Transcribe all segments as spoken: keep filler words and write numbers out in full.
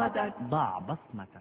بصمتك. ضع بصمتك.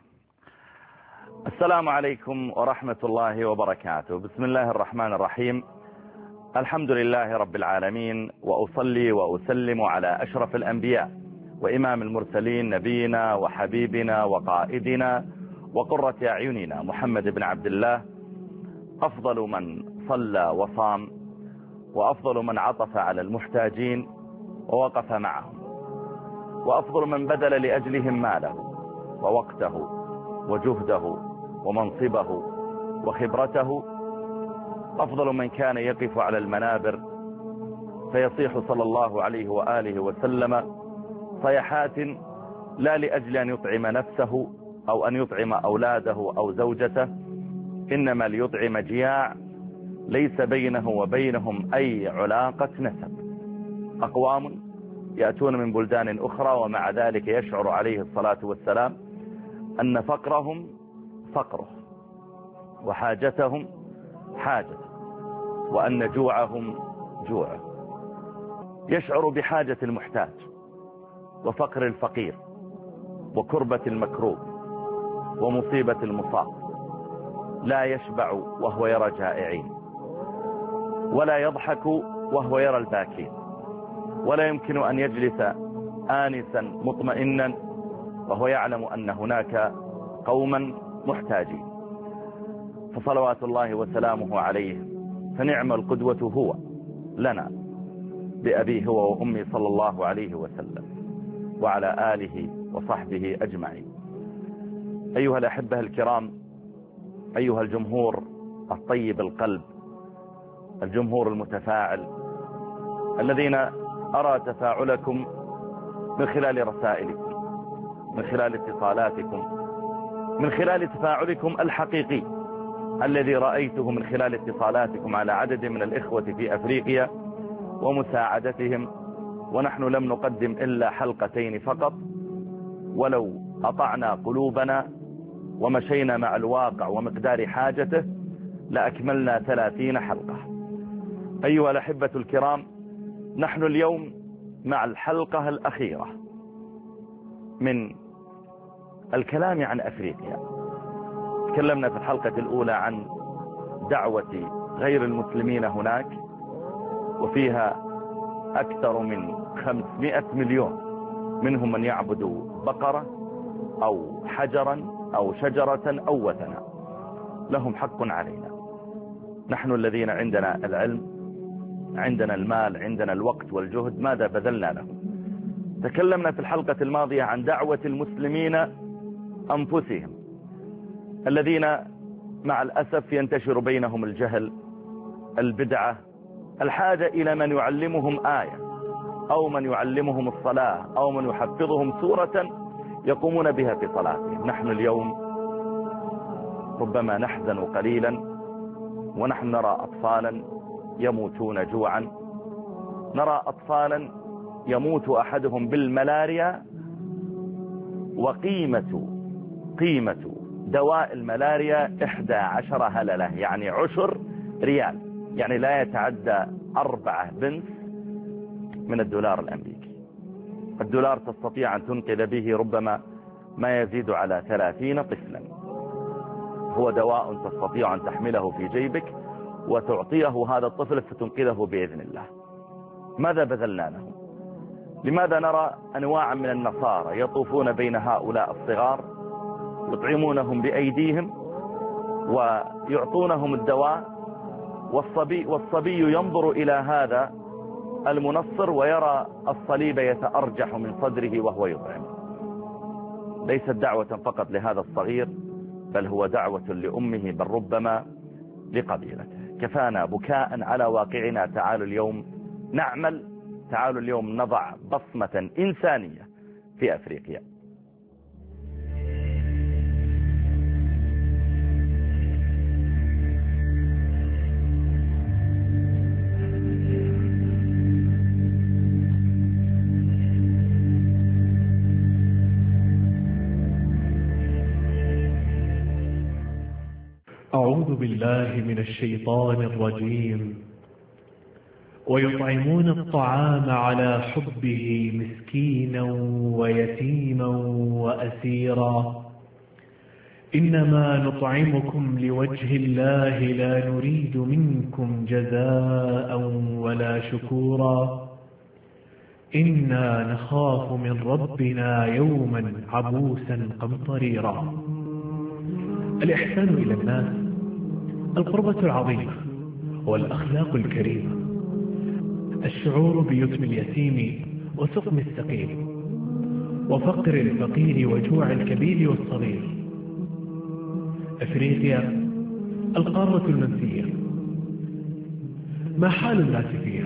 السلام عليكم ورحمة الله وبركاته. بسم الله الرحمن الرحيم. الحمد لله رب العالمين، وأصلي وأسلم على أشرف الأنبياء وإمام المرسلين، نبينا وحبيبنا وقائدنا وقرة أعيننا محمد بن عبد الله، أفضل من صلى وصام، وأفضل من عطف على المحتاجين ووقف معهم، وأفضل من بذل لأجلهم ماله ووقته وجهده ومنصبه وخبرته، أفضل من كان يقف على المنابر فيصيح صلى الله عليه وآله وسلم صيحات لا لأجل أن يطعم نفسه أو أن يطعم أولاده أو زوجته، إنما ليطعم جياع ليس بينه وبينهم أي علاقة نسب. أقوام يأتون من بلدان أخرى ومع ذلك يشعر عليه الصلاة والسلام أن فقرهم فقره وحاجتهم حاجته وأن جوعهم جوعه. يشعر بحاجة المحتاج وفقر الفقير وكربة المكروب ومصيبة المصاب. لا يشبع وهو يرى جائعين، ولا يضحك وهو يرى الباكين، ولا يمكن أن يجلس آنسا مطمئنا وهو يعلم أن هناك قوما محتاجين. فصلوات الله وسلامه عليه، فنعم القدوة هو لنا بأبيه هو وأمي صلى الله عليه وسلم وعلى آله وصحبه أجمعين. أيها الأحبة الكرام، أيها الجمهور الطيب القلب، الجمهور المتفاعل الذين أرى تفاعلكم من خلال رسائلكم، من خلال اتصالاتكم، من خلال تفاعلكم الحقيقي الذي رأيته من خلال اتصالاتكم على عدد من الإخوة في أفريقيا ومساعدتهم. ونحن لم نقدم إلا حلقتين فقط، ولو أطعنا قلوبنا ومشينا مع الواقع ومقدار حاجته لأكملنا ثلاثين حلقة. أيها الأحبة الكرام، نحن اليوم مع الحلقة الأخيرة من الكلام عن أفريقيا. تكلمنا في الحلقة الأولى عن دعوة غير المسلمين هناك، وفيها أكثر من خمسمائة مليون، منهم من يعبد بقرة أو حجرا أو شجرة أو وثنا. لهم حق علينا. نحن الذين عندنا العلم، عندنا المال، عندنا الوقت والجهد، ماذا بذلنا لهم؟ تكلمنا في الحلقة الماضية عن دعوة المسلمين أنفسهم الذين مع الأسف ينتشر بينهم الجهل، البدعة، الحاجة إلى من يعلمهم آية أو من يعلمهم الصلاة أو من يحفظهم سورة يقومون بها في صلاتهم. نحن اليوم ربما نحزن قليلا ونحن نرى أطفالا يموتون جوعا، نرى أطفالا يموت أحدهم بالملاريا، وقيمة قيمة دواء الملاريا إحدى عشر هللة، يعني عشر ريال، يعني لا يتعدى أربعة بنس من الدولار الأمريكي. الدولار تستطيع أن تنقذ به ربما ما يزيد على ثلاثين طفلا. هو دواء تستطيع أن تحمله في جيبك وتعطيه هذا الطفل فتنقذه بإذن الله. ماذا بذلنا له؟ لماذا نرى أنواعا من النصارى يطوفون بين هؤلاء الصغار يطعمونهم بأيديهم ويعطونهم الدواء، والصبي, والصبي ينظر إلى هذا المنصر ويرى الصليب يتأرجح من صدره وهو يطعم. ليست دعوة فقط لهذا الصغير، بل هو دعوة لأمه، بل ربما لقبيلته. كفانا بكاء على واقعنا. تعالوا اليوم نعمل، تعالوا اليوم نضع بصمة إنسانية في أفريقيا. أعوذ بالله من الشيطان الرجيم. ويطعمون الطعام على حبه مسكينا ويتيما وأسيرا إنما نطعمكم لوجه الله لا نريد منكم جزاء ولا شكورا إنا نخاف من ربنا يوما عبوسا قمطريرا. الإحسان إلى الناس، القربة العظيمة والأخلاق الكريمة، الشعور بيتم اليتيم وسقم السقيم وفقر الفقير وجوع الكبير والصغير. أفريقيا القارة المنسية، ما حال الناس فيها؟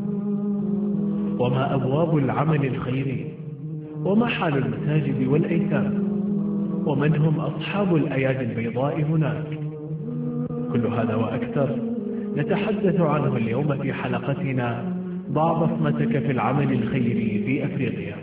وما أبواب العمل الخيري؟ وما حال المساجد والأيتام؟ ومن هم أصحاب الأيادي البيضاء هناك؟ كل هذا وأكثر نتحدث عنه اليوم في حلقتنا ضع بصمتك في العمل الخيري في أفريقيا.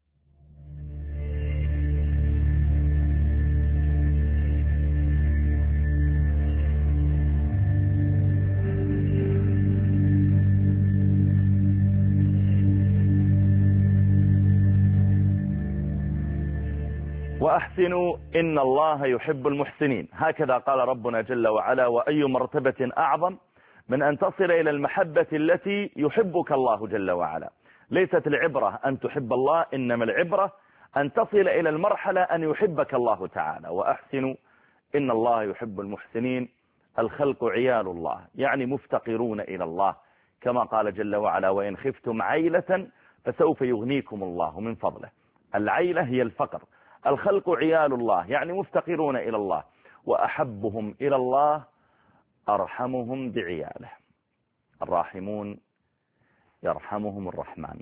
وأحسنوا إن الله يحب المحسنين. هكذا قال ربنا جل وعلا. وأي مرتبة أعظم من أن تصل إلى المحبة التي يحبك الله جل وعلا. ليست العبرة أن تحب الله، إنما العبرة أن تصل إلى المرحلة أن يحبك الله تعالى. وأحسنوا إن الله يحب المحسنين. الخلق عيال الله، يعني مفتقرون إلى الله، كما قال جل وعلا وإن خفتم عيلة فسوف يغنيكم الله من فضله. العيلة هي الفقر. الخلق عيال الله، يعني مفتقرون إلى الله. وأحبهم إلى الله أرحمهم بعياله. الراحمون يرحمهم الرحمن.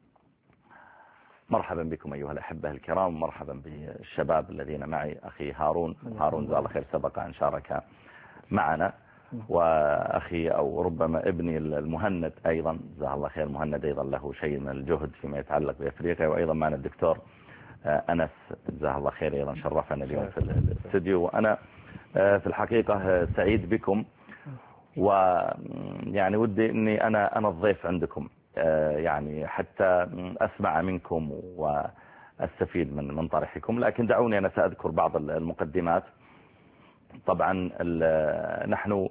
مرحبا بكم أيها الأحبة الكرام، مرحبا بالشباب الذين معي. أخي هارون هارون جزاه الله خير سبق أن شارك معنا، وأخي أو ربما ابني المهند أيضا جزاه الله خير. مهند أيضا له شيء من الجهد فيما يتعلق بأفريقيا. وأيضا معنا الدكتور أنس جزاه الله خير أيضا شرفنا اليوم في الاستوديو. وأنا في الحقيقة سعيد بكم، ويعني ودي أني أنا أنا الضيف عندكم، يعني حتى أسمع منكم وأستفيد من من طرحكم. لكن دعوني أنا سأذكر بعض المقدمات. طبعا نحن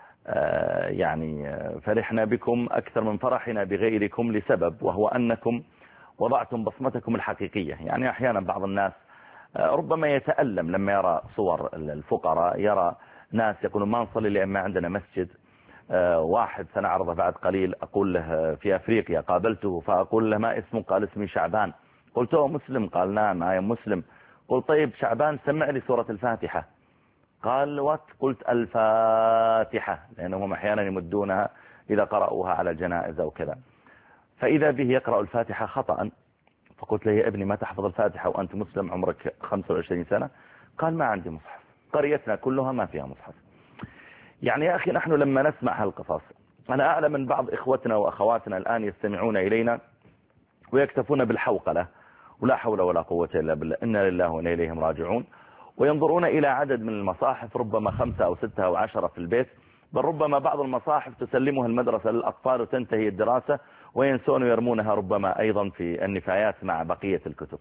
يعني فرحنا بكم أكثر من فرحنا بغيركم لسبب، وهو أنكم وضعتم بصمتكم الحقيقية. يعني أحيانا بعض الناس ربما يتألم لما يرى صور الفقراء، يرى ناس يقولون ما نصلي لأن ما عندنا مسجد. واحد سنعرضه بعد قليل أقول له في أفريقيا، قابلته فأقول له ما اسمه؟ قال اسمي شعبان. قلت له مسلم؟ قال نعم أنا مسلم. قلت طيب شعبان سمع لي سورة الفاتحة. قال وات؟ قلت الفاتحة، لأنهم أحيانا يمدونها إذا قرأوها على الجنائز أو كذا. فإذا به يقرأ الفاتحة خطأ. فقلت له يا ابني ما تحفظ الفاتحة وأنت مسلم عمرك خمسة وعشرين سنة؟ قال ما عندي مصحف، قريتنا كلها ما فيها مصحف. يعني يا أخي نحن لما نسمع هالقصص، أنا أعلم من بعض إخوتنا وأخواتنا الآن يستمعون إلينا ويكتفون بالحوقلة ولا حول ولا قوة إلا بالله، إنا لله وإنا إليهم راجعون، وينظرون إلى عدد من المصاحف ربما خمسة أو ستة أو عشرة في البيت، بل ربما بعض المصاحف تسلمها المدرسة للأطفال وتنتهي الدراسة وينسون ويرمونها ربما أيضا في النفايات مع بقية الكتب.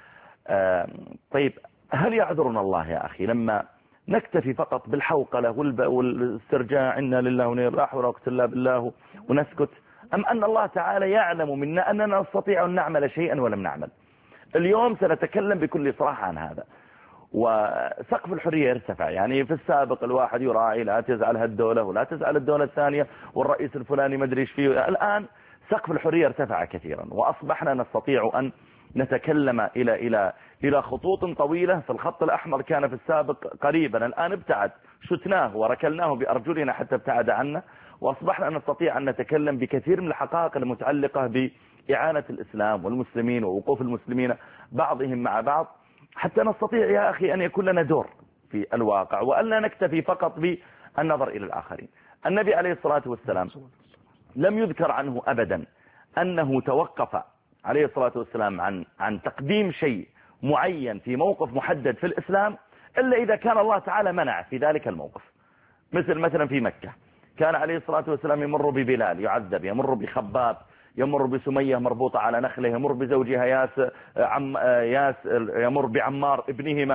طيب هل يعذرنا الله يا أخي لما نكتفي فقط بالحوقلة والاسترجاع إنا لله وإنا إليه راجعون وقت الله بالله ونسكت، أم أن الله تعالى يعلم منا أننا نستطيع أن نعمل شيئا ولم نعمل؟ اليوم سنتكلم بكل صراحة عن هذا. وسقف الحرية يرتفع. يعني في السابق الواحد يراعي لا تزعلها الدولة ولا تزعل الدولة الثانية والرئيس الفلاني ما ادري ايش فيه. الآن سقف الحرية ارتفع كثيرا، وأصبحنا نستطيع أن نتكلم إلى إلى إلى خطوط طويلة. في الخط الأحمر كان في السابق قريبا، الآن ابتعد، شتناه وركلناه بأرجلنا حتى ابتعد عنا، وأصبحنا نستطيع أن نتكلم بكثير من الحقائق المتعلقة بإعانة الإسلام والمسلمين ووقوف المسلمين بعضهم مع بعض، حتى نستطيع يا أخي أن يكون لنا دور في الواقع، وألا نكتفي فقط بالنظر إلى الآخرين. النبي عليه الصلاة والسلام لم يذكر عنه أبدا أنه توقف عليه الصلاة والسلام عن عن تقديم شيء معين في موقف محدد في الإسلام إلا إذا كان الله تعالى منع في ذلك الموقف. مثل مثلا في مكة كان عليه الصلاة والسلام يمر ببلال يعذب، يمر بخباب، يمر بسمية مربوطة على نخله، يمر بزوجها ياس عم ياس يمر بعمار ابنهما،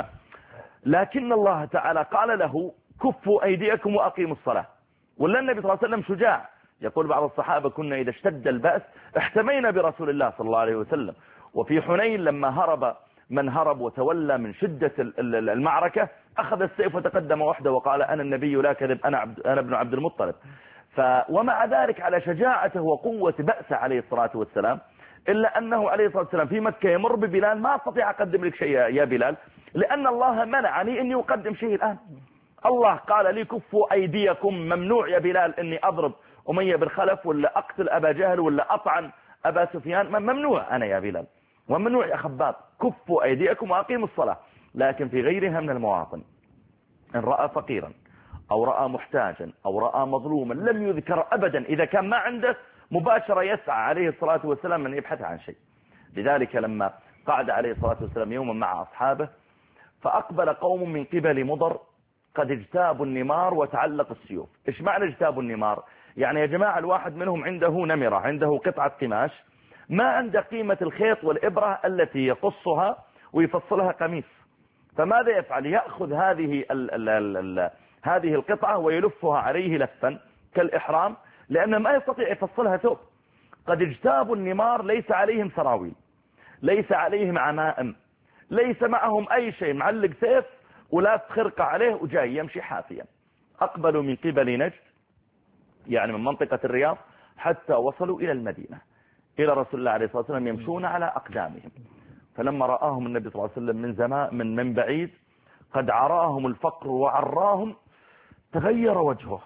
لكن الله تعالى قال له كفوا أيديكم وأقيموا الصلاة. ولا النبي صلى الله عليه وسلم شجاع، يقول بعض الصحابة كنا إذا اشتد البأس احتمينا برسول الله صلى الله عليه وسلم. وفي حنين لما هرب من هرب وتولى من شدة المعركة أخذ السيف وتقدم وحده وقال أنا النبي لا كذب، أنا, عبد أنا ابن عبد المطلب. ف ومع ذلك على شجاعته وقوة بأسه عليه الصلاة والسلام، إلا أنه عليه الصلاة والسلام في مكة يمر ببلال ما استطيع أقدم لك شيء يا بلال، لأن الله منعني أني أقدم شيء الآن. الله قال لي كفوا أيديكم، ممنوع يا بلال أني أضرب أمية بن خلف ولا أقتل أبا جهل ولا أطعن أبا سفيان، ممنوع أنا يا بلال، وممنوع يا خباب، كفوا أيديكم وأقيموا الصلاة. لكن في غيرها من المواطن إن رأى فقيرا أو رأى محتاجا أو رأى مظلوما لم يذكر أبدا، إذا كان ما عنده مباشرة يسعى عليه الصلاة والسلام من يبحث عن شيء. لذلك لما قعد عليه الصلاة والسلام يوما مع أصحابه فأقبل قوم من قبل مضر قد اجتابوا النمار وتعلق السيوف. إيش معنى اجتابوا النمار؟ يعني يا جماعة الواحد منهم عنده نمرة، عنده قطعة قماش ما عنده قيمة الخيط والإبرة التي يقصها ويفصلها قميص، فماذا يفعل؟ يأخذ هذه ال ال ال ال هذه القطعة ويلفها عليه لفا كالإحرام، لأنه ما يستطيع يفصلها ثوب. قد اجتابوا النمار، ليس عليهم سراويل، ليس عليهم عمائم، ليس معهم أي شيء، معلق سيف ولا خرقة عليه وجاي يمشي حافيا. أقبلوا من قبل نجد، يعني من منطقة الرياض، حتى وصلوا إلى المدينة، إلى رسول الله عليه الصلاة والسلام يمشون على أقدامهم. فلما رآهم النبي صلى الله عليه وسلم من زمان من من بعيد قد عراهم الفقر وعراهم، تغير وجهه.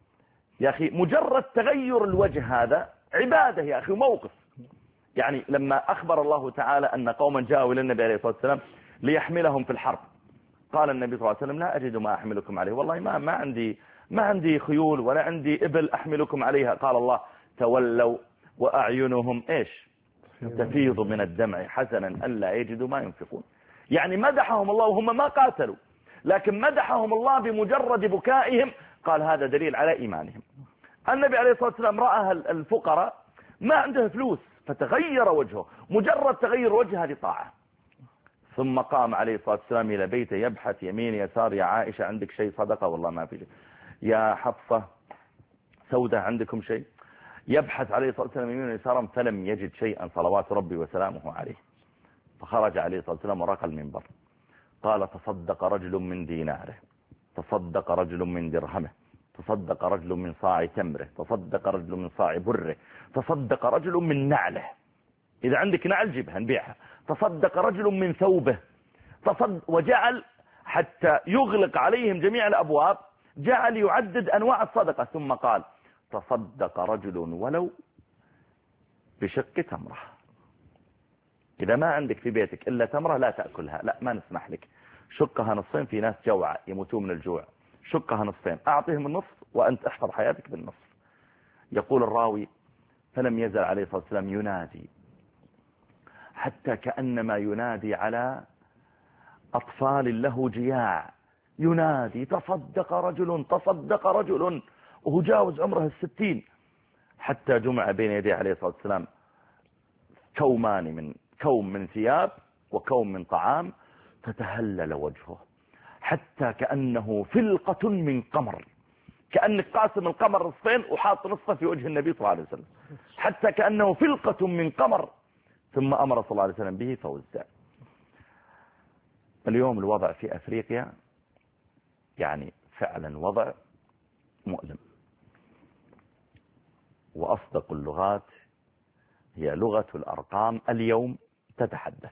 يا أخي مجرد تغير الوجه هذا عبادة يا أخي، موقف. يعني لما أخبر الله تعالى أن قوما جاءوا إلى النبي عليه الصلاة والسلام ليحملهم في الحرب، قال النبي صلى الله عليه وسلم لا أجد ما أحملكم عليه، والله ما ما عندي ما عندي خيول ولا عندي إبل أحملكم عليها. قال الله تولوا وأعينهم إيش تفيض من الدمع حزنا ألا يجدوا ما ينفقون. يعني مدحهم الله وهم ما قاتلوا، لكن مدحهم الله بمجرد بكائهم، قال هذا دليل على إيمانهم. النبي عليه الصلاة والسلام رأى الفقراء ما عنده فلوس فتغير وجهه، مجرد تغير وجه هذه طاعة. ثم قام عليه الصلاة والسلام إلى بيته يبحث يمين يسار، يا عائشة عندك شيء صدقة؟ والله ما في شيء. يا حفصة سودة عندكم شيء؟ يبحث عليه الصلاة والسلام يمين يسارا فلم يجد شيئا صلوات ربي وسلامه عليه. فخرج عليه الصلاة والسلام ورقى المنبر، قال تصدق رجل من ديناره، تصدق رجل من درهمه، تصدق رجل من صاع تمره، تصدق رجل من صاع بره، تصدق رجل من نعله، إذا عندك نعل جيبها نبيعها، تصدق رجل من ثوبه، تصدق. وجعل حتى يغلق عليهم جميع الأبواب، جعل يعدد أنواع الصدقة، ثم قال تصدق رجل ولو بشق تمره. إذا ما عندك في بيتك إلا تمرة لا تأكلها، لا ما نسمح لك، شقها نصفين، في ناس جوع يموتون من الجوع، شقها نصفين، أعطيهم النصف وأنت احفظ حياتك بالنصف. يقول الراوي فلم يزل عليه الصلاة والسلام ينادي حتى كأنما ينادي على أطفال له جياع، ينادي تصدق رجل تصدق رجل، وهو جاوز عمره الستين، حتى جمع بين يديه عليه الصلاة والسلام كومان من كوم من ثياب وكوم من طعام، فتهلل وجهه حتى كأنه فلقة من قمر، كأنك قاسم القمر نصفين وحاط نصفه في وجه النبي صلى الله عليه وسلم، حتى كأنه فلقة من قمر. ثم أمر صلى الله عليه وسلم به فوزع. اليوم الوضع في أفريقيا يعني فعلا وضع مؤلم، وأصدق اللغات هي لغة الأرقام اليوم تتحدث.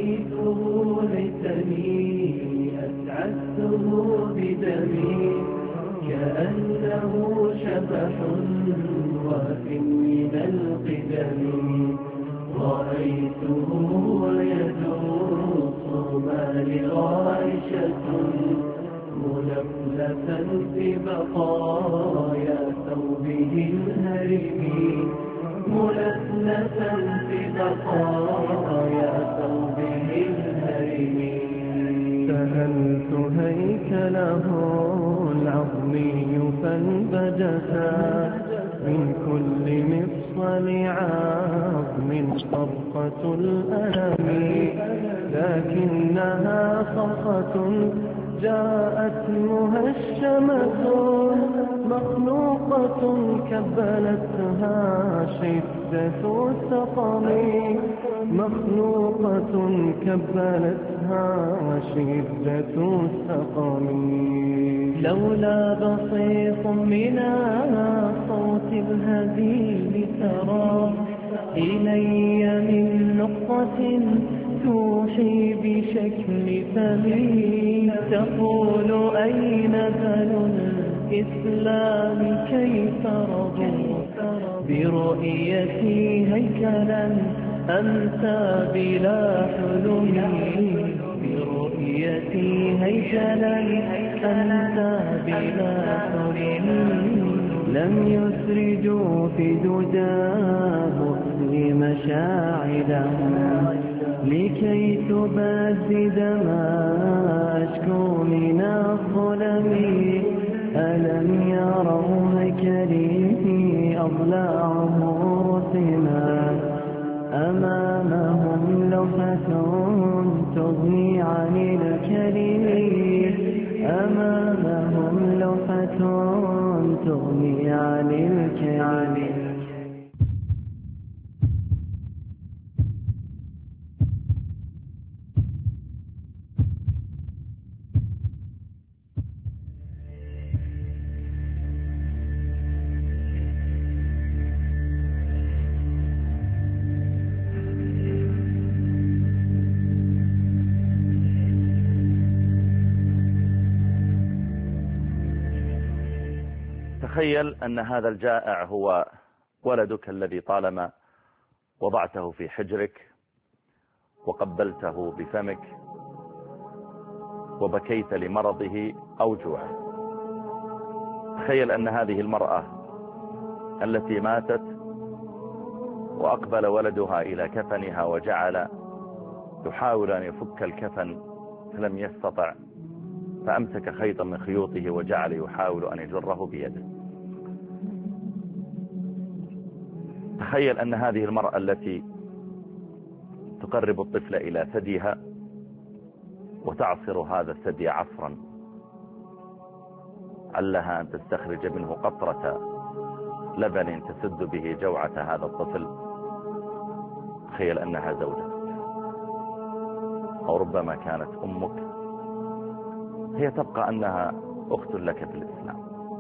رأيته ليتني أسعدته بدمي كأنه شبح واف من القدم رأيته ويدوس ما لغائشة ملفلفا في بقايا ثوبه الهرم ملفلفا في بقايا ثوبه الهرم سألت هيكله العظمي فانبجسا من كل مفصل عظم طرقة الألم لكنها صرخة جاءت مهشمة مخلوقة كبلتها شدة السقم مخلوقة كبلتها شدة السقم لولا بسيط من صوت الهزيل ترى إلي من نقطة توحي بشكل فمي تقول أين بنو الإسلام كيف رضوا برؤيتي هيكلا أنت بلا حلم برؤيتي هيكلا أنت بلا حلم لم يسرجوا في دجاه لمشاعلهم لكي تبدد ما أشكو من الظلم ألم يروا هيكلي أضلاعه رسمات أمامهم لوحة تغني عن الكلم أمامهم لوحة تغني عن الكلم تخيل أن هذا الجائع هو ولدك الذي طالما وضعته في حجرك وقبلته بفمك وبكيت لمرضه أو جوعه. تخيل أن هذه المرأة التي ماتت وأقبل ولدها إلى كفنها وجعل يحاول أن يفك الكفن فلم يستطع فأمسك خيطا من خيوطه وجعل يحاول أن يجره بيده. تخيل أن هذه المرأة التي تقرب الطفل إلى ثديها وتعصر هذا الثدي عصرا علها أن تستخرج منه قطرة لبن تسد به جوعة هذا الطفل. تخيل أنها زوجتك أو ربما كانت أمك، هي تبقى أنها أخت لك في الإسلام.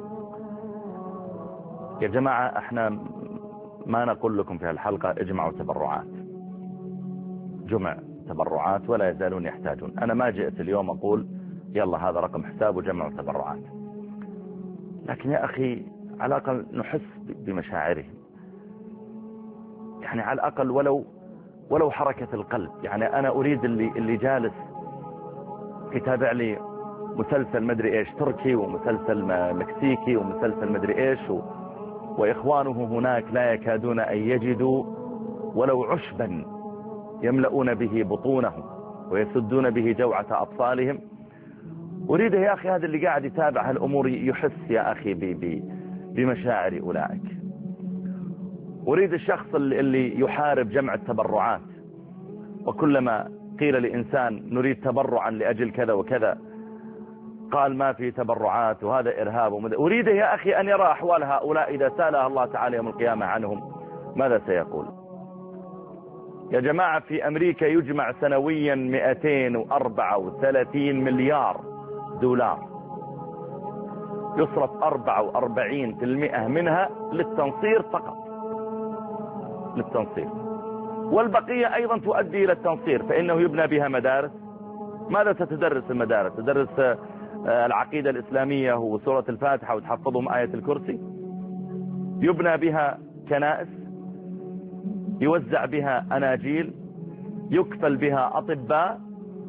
يا جماعة احنا ما نقول لكم في الحلقة اجمعوا تبرعات، جمع تبرعات ولا يزالون يحتاجون. أنا ما جئت اليوم أقول يلا هذا رقم حساب وجمعوا تبرعات، لكن يا أخي على الأقل نحس بمشاعرهم، يعني على الأقل ولو ولو حركة القلب. يعني أنا أريد اللي, اللي جالس يتابع لي مسلسل مدري إيش تركي ومسلسل مكسيكي ومسلسل مدري إيش و... وإخوانه هناك لا يكادون أن يجدوا ولو عشبا يملؤون به بطونهم ويسدون به جوعة أطفالهم. أريد يا أخي هذا اللي قاعد يتابع هالأمور يحس يا أخي ب... ب... بمشاعر أولئك. أريد الشخص اللي يحارب جمع التبرعات، وكلما قيل لإنسان نريد تبرعا لأجل كذا وكذا قال ما في تبرعات وهذا إرهاب ومد... أريد يا أخي أن يرى أحوال هؤلاء إذا سألها الله تعالى يوم القيامة عنهم ماذا سيقول؟ يا جماعة في أمريكا يجمع سنويا مئتين وأربعة وثلاثين مليار دولار، يصرف أربعة وأربعين بالمئة منها للتنصير فقط، للتنصير. والبقية أيضا تؤدي إلى التنصير، فإنه يبنى بها مدارس. ماذا ستدرس المدارس؟ تدرس العقيدة الإسلامية وسورة الفاتحة وتحفظهم آية الكرسي؟ يبنى بها كنائس، يوزع بها أناجيل، يكفل بها أطباء.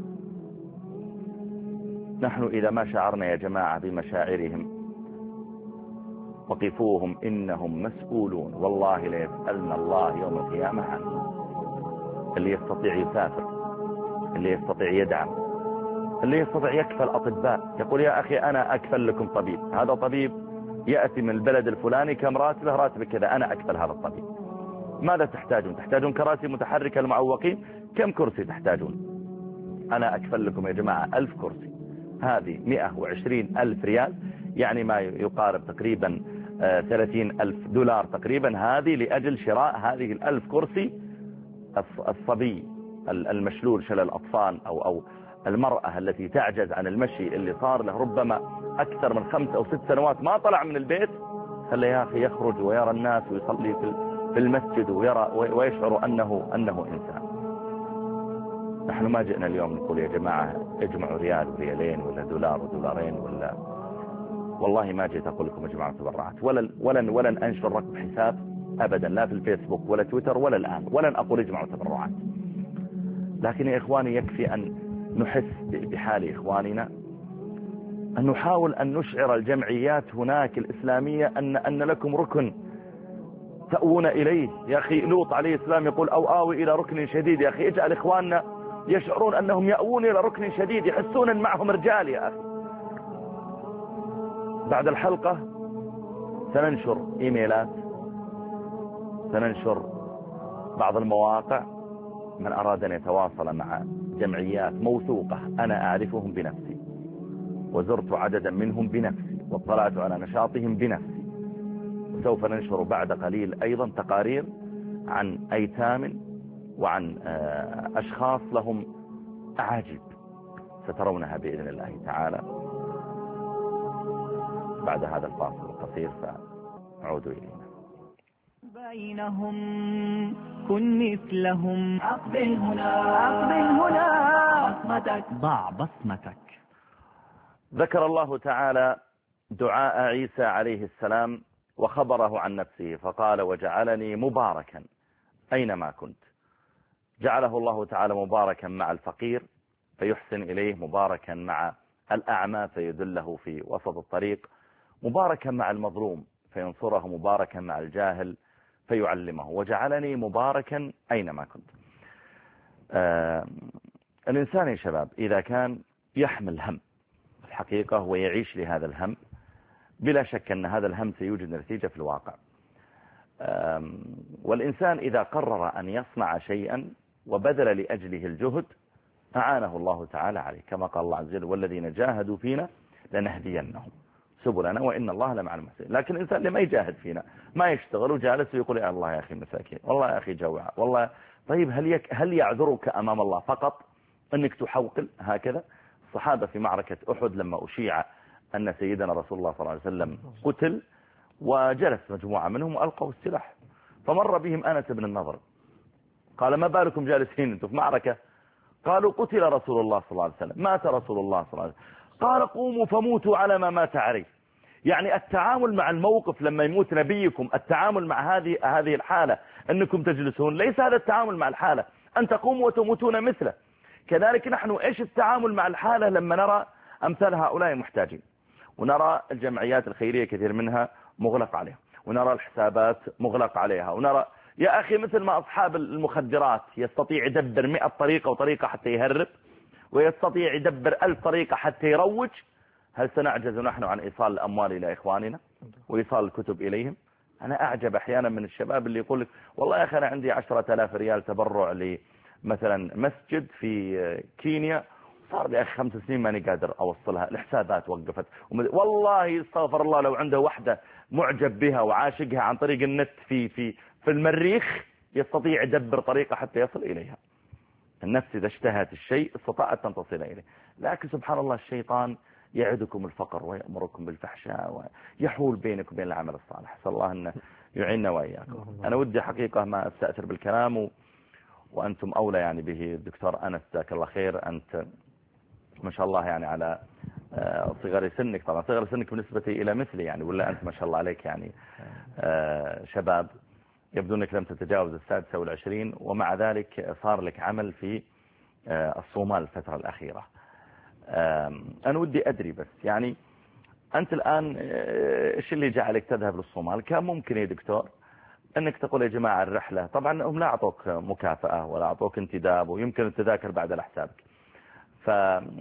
نحن إذا ما شعرنا يا جماعة بمشاعرهم وقفوهم إنهم مسؤولون، والله لا يسألنا الله يوم القيامة عنه. اللي يستطيع يسافر، اللي يستطيع يدعم، اللي يستطيع يكفل أطباء، يقول يا أخي أنا أكفل لكم طبيب، هذا طبيب يأتي من البلد الفلاني كم راتبه؟ راتبه كذا، أنا أكفل هذا الطبيب. ماذا تحتاجون؟ تحتاجون كراسي متحركة المعوقين؟ كم كرسي تحتاجون؟ أنا أكفل لكم يا جماعة ألف كرسي. هذه مئة وعشرين ألف ريال، يعني ما يقارب تقريبا ثلاثين ألف دولار تقريبا، هذه لأجل شراء هذه الألف كرسي. الصبي المشلول شلل الأطفال أو أو المرأة التي تعجز عن المشي، اللي صار له ربما أكثر من خمس أو ست سنوات ما طلع من البيت، خلي يا أخي يخرج ويرى الناس ويصلي في المسجد ويرى ويشعر أنه أنه إنسان. نحن ما جئنا اليوم نقول يا جماعة اجمعوا ريال وريالين ولا دولار ودولارين ولا، والله ما جيت أقول لكم اجمعوا تبرعات، ولن ولن ولن أنشر رقم حساب أبدا، لا في الفيسبوك ولا تويتر ولا الآن، ولن أقول اجمعوا تبرعات. لكن يا إخواني يكفي أن نحس بحال إخواننا، أن نحاول أن نشعر الجمعيات هناك الإسلامية أن أن لكم ركن تأوون إليه. يا أخي لوط عليه السلام يقول أو آوي إلى ركن شديد. يا أخي اجعل إخواننا يشعرون أنهم يأوون إلى ركن شديد، يحسون أن معهم رجال. يا أخي بعد الحلقة سننشر إيميلات، سننشر بعض المواقع، من أراد أن يتواصل مع جمعيات موثوقة أنا أعرفهم بنفسي وزرت عددا منهم بنفسي واطلعت على نشاطهم بنفسي. سوف ننشر بعد قليل أيضا تقارير عن أيتام وعن أشخاص لهم أعاجيب سترونها بإذن الله تعالى بعد هذا الفاصل القصير، فعودوا إلينا. بينهم كن مثلهم، أقبل هنا أقبل هنا بصمتك، ضع بصمتك. ذكر الله تعالى دعاء عيسى عليه السلام وخبره عن نفسه فقال وجعلني مباركا أينما كنت. جعله الله تعالى مباركا مع الفقير فيحسن إليه، مباركا مع الأعمى فيدله في وسط الطريق، مباركا مع المظلوم فينصره، مباركا مع الجاهل فيعلمه. وجعلني مباركا أينما كنت. آه الإنسان يا شباب إذا كان يحمل هم الحقيقة ويعيش لهذا الهم، بلا شك أن هذا الهم سيوجد نتيجة في الواقع. والإنسان إذا قرر أن يصنع شيئا وبذل لأجله الجهد أعانه الله تعالى عليه، كما قال الله عز وجل والذين جاهدوا فينا لنهدينهم سبلنا وإن الله لمع المحسنين. لكن الإنسان اللي ما يجاهد فينا، ما يشتغل وجالس ويقول يا الله يا أخي مساكين، والله يا أخي جوع، والله طيب هل يك هل يعذرك أمام الله فقط أنك تحوقل هكذا؟ الصحابة في معركة أحد لما أشيع أن سيدنا رسول الله صلى الله عليه وسلم قتل وجلس مجموعة منهم وألقوا السلاح، فمر بهم أنس بن النضر قال ما بالكم جالسين أنتم في معركة؟ قالوا قتل رسول الله صلى الله عليه وسلم، مات رسول الله صلى الله عليه وسلم. قال قوموا فموتوا على ما مات عليه. يعني التعامل مع الموقف لما يموت نبيكم، التعامل مع هذه هذه الحالة أنكم تجلسون، ليس هذا التعامل مع الحالة أن تقوموا وتموتون مثله. كذلك نحن إيش التعامل مع الحالة لما نرى أمثال هؤلاء محتاجين، ونرى الجمعيات الخيرية كثير منها مغلق عليها، ونرى الحسابات مغلق عليها، ونرى يا أخي مثل ما أصحاب المخدرات يستطيع يدبر مئة طريقة وطريقة حتى يهرب، ويستطيع يدبر ألف طريقة حتى يروج، هل سنعجز نحن عن إيصال الأموال إلى إخواننا وإيصال الكتب إليهم؟ أنا أعجب أحيانا من الشباب اللي يقول لك والله يا أخي أنا عندي عشرة آلاف ريال تبرع لمثلا مسجد في كينيا، صار لي أخي خمس سنين ماني قادر أوصلها، الحسابات وقفت. والله استغفر الله لو عنده واحدة معجب بها وعاشقها عن طريق النت في في في المريخ يستطيع يدبر طريقة حتى يصل إليها. النفس إذا اشتهت الشيء استطاعت أن تصل إليه، لكن سبحان الله الشيطان يعدكم الفقر ويأمركم بالفحشاء ويحول بينك وبين العمل الصالح. أسأل الله أن يعيننا وإياكم. أنا ودي حقيقة ما أستأثر بالكلام وأنتم أولى يعني به. الدكتور أنس جزاك الله خير، أنت ما شاء الله يعني على صغر سنك، طبعا صغر سنك بالنسبة إلى مثلي يعني، ولا أنت ما شاء الله عليك يعني شباب، يبدو أنك لم تتجاوز السادسة والعشرين، ومع ذلك صار لك عمل في الصومال الفترة الأخيرة. أنا ودي أدري بس يعني أنت الآن إيش اللي جعلك تذهب للصومال؟ كان ممكن يا دكتور أنك تقول يا جماعة الرحلة، طبعا هم لا أعطوك مكافأة ولا أعطوك انتداب، ويمكن التذاكر بعد لحسابك، فكان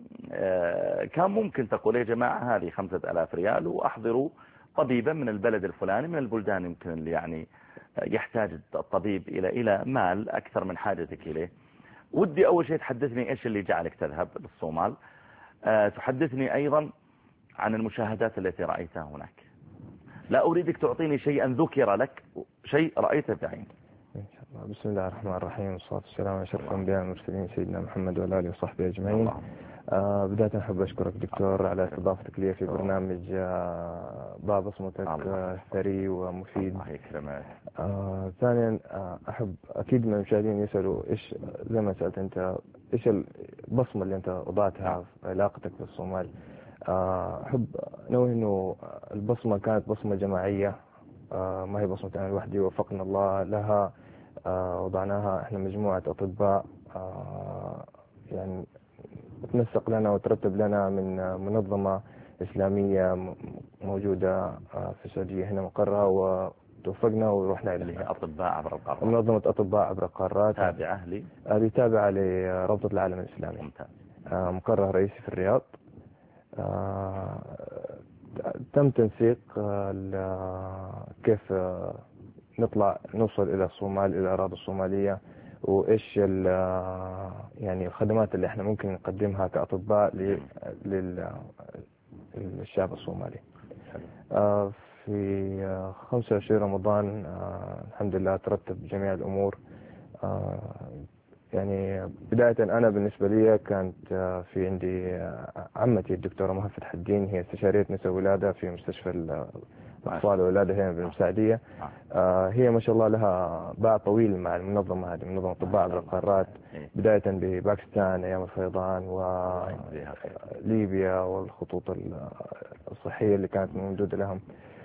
ممكن تقول يا جماعة هذه خمسة ألاف ريال وأحضروا طبيبا من البلد الفلاني، من البلدان يمكن اللي يعني يحتاج الطبيب إلى إلى مال أكثر من حاجتك إليه. ودي أول شيء تحدثني إيش اللي جعلك تذهب للصومال، أه تحدثني أيضا عن المشاهدات التي رأيتها هناك. لا أريدك تعطيني شيئا ذكر لك، شيء رأيته بعينك. إن شاء الله. بسم الله الرحمن الرحيم، والصلاة والسلام على أشرف الأنبياء والمرسلين سيدنا محمد وعلى آله وصحبه أجمعين. آه بداية أحب أشكرك دكتور على استضافتك لي في برنامج آه باب بصمتك آه ثري ومفيد. آه ثانيا آه أحب أكيد من المشاهدين يسألوا إيش، زي ما سألت أنت، إيش البصمة اللي أنت وضعتها في علاقتك في الصومال. آه أحب نوه إنه البصمة كانت بصمة جماعية، آه ما هي بصمة أنا لوحدي، وفقنا الله لها. آه وضعناها إحنا مجموعة أطباء آه يعني تنسق لنا وترتب لنا من منظمة إسلامية موجودة في السعودية هنا مقرها، وتوفقنا ورحنا إليها. أطباء عبر القارات، منظمة أطباء عبر القارات، تابعة لي هذه تابعة لرابطة العالم الإسلامي. ممتاز. مقرها رئيسي في الرياض. تم تنسيق كيف نطلع نوصل إلى الصومال، إلى الأراضي الصومالية، وإيش يعني الخدمات اللي احنا ممكن نقدمها كأطباء للشعب الصومالي. في خمسة وعشرين رمضان الحمد لله ترتب جميع الأمور. يعني بداية أنا بالنسبة لي كانت في عندي عمتي الدكتورة مها فتح الدين، هي استشارية نساء ولادة في مستشفى الأطفال والولادة هنا بالمساعدية. آه هي ما شاء الله لها باع طويل مع المنظمة هذه، منظمة أطباء عبر القارات، بداية بباكستان أيام الفيضان وليبيا والخطوط الصحية اللي كانت موجودة لهم.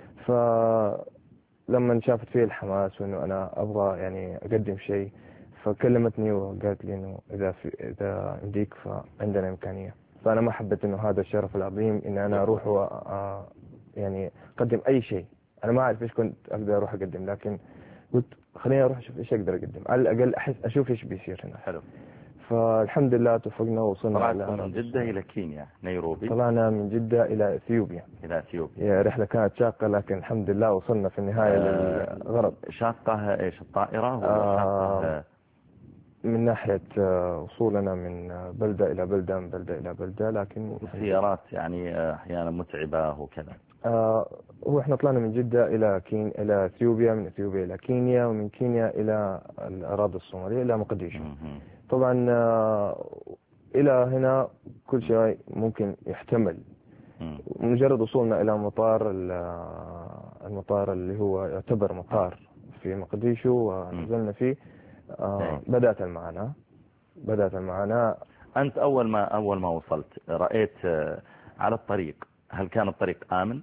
فلما شافت فيه الحماس وإنه أنا أبغى يعني أقدم شيء، فكلمتني وقالت لي إنه إذا في إذا عندك فعندنا إمكانية. فأنا ما حبيت إنه هذا الشرف العظيم إن أنا أروح و يعني أقدم أي شيء. أنا ما أعرف إيش كنت أقدر أروح أقدم، لكن قلت خليني أروح أشوف إيش أقدر أقدم، على الأقل أحس أشوف إيش بيصير هنا. حلو. فالحمد لله توفقنا ووصلنا. طلعت من جدة إلى كينيا، نيروبي. طلعنا من جدة إلى إثيوبيا. إلى إثيوبيا. رحلة كانت شاقة، لكن الحمد لله وصلنا في النهاية آه للغرض. شاقة إيش، الطائرة ولا آه شاقة؟ من ناحية وصولنا من بلدة إلى بلدة، من بلدة إلى بلدة، لكن السيارات يعني أحيانا متعبة وكذا. آه هو إحنا طلعنا من جدة إلى كين إلى إثيوبيا، من إثيوبيا إلى كينيا، ومن كينيا إلى الأراضي الصومالية إلى مقديشو. طبعا آه إلى هنا كل شيء ممكن يحتمل. مجرد وصولنا إلى مطار المطار اللي هو يعتبر مطار في مقديشو ونزلنا فيه، آه بدأت المعاناة بدأت المعاناة. أنت أول ما أول ما وصلت رأيت على الطريق، هل كان الطريق آمن؟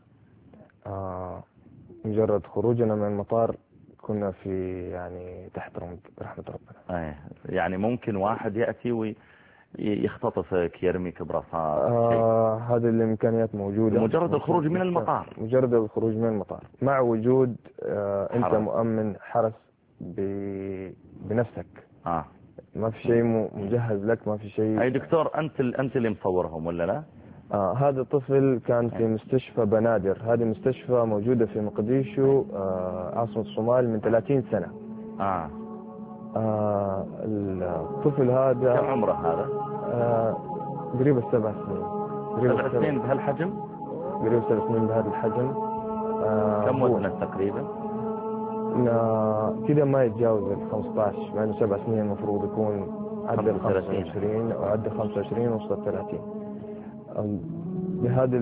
آه مجرد خروجنا من المطار كنا في يعني تحت رحمة ربنا. أيه يعني ممكن واحد يأتي ويختطفك يرميك برصاص. آه هذه الإمكانيات موجودة. مجرد الخروج من المطار. مجرد الخروج من المطار مع وجود آه أنت مؤمن حرس بنفسك. آه. ما في شيء مجهز لك، ما في شيء. أي دكتور أنت أنت اللي مصورهم ولا لا؟ آه هذا الطفل كان في مستشفى بنادر، هذه مستشفى موجودة في مقديشو آه عاصمة الصومال من ثلاثين سنة. آه. آه الطفل هذا كم عمره هذا؟ آه قريب السبع سنين. سبع سنين بهالحجم؟ قريب سبع سنين بهذا الحجم. آه كم وزنه تقريبا؟ كده ما يتجاوز ال خمسة عشر، مع انه سبع سنين المفروض يكون عدى ال خمسة وعشرين او عدى خمسة وعشرين وصل ثلاثين. بهذا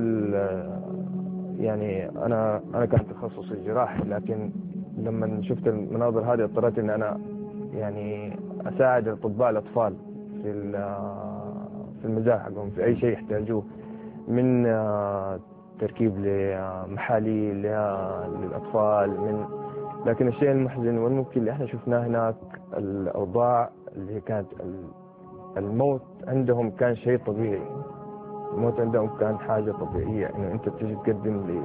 يعني انا انا كان تخصصي جراحي، لكن لما شفت المناظر هذه اضطريت ان انا يعني أساعد أطباء الأطفال في في المزاج حقهم، في أي شيء يحتاجوه، من تركيب لمحاليل للأطفال. من لكن الشيء المحزن والمبكي اللي احنا شفناه هناك الأوضاع اللي كانت الموت عندهم كان شيء طبيعي. الموت عندهم كان حاجة طبيعية، إنه أنت تيجي تقدم لي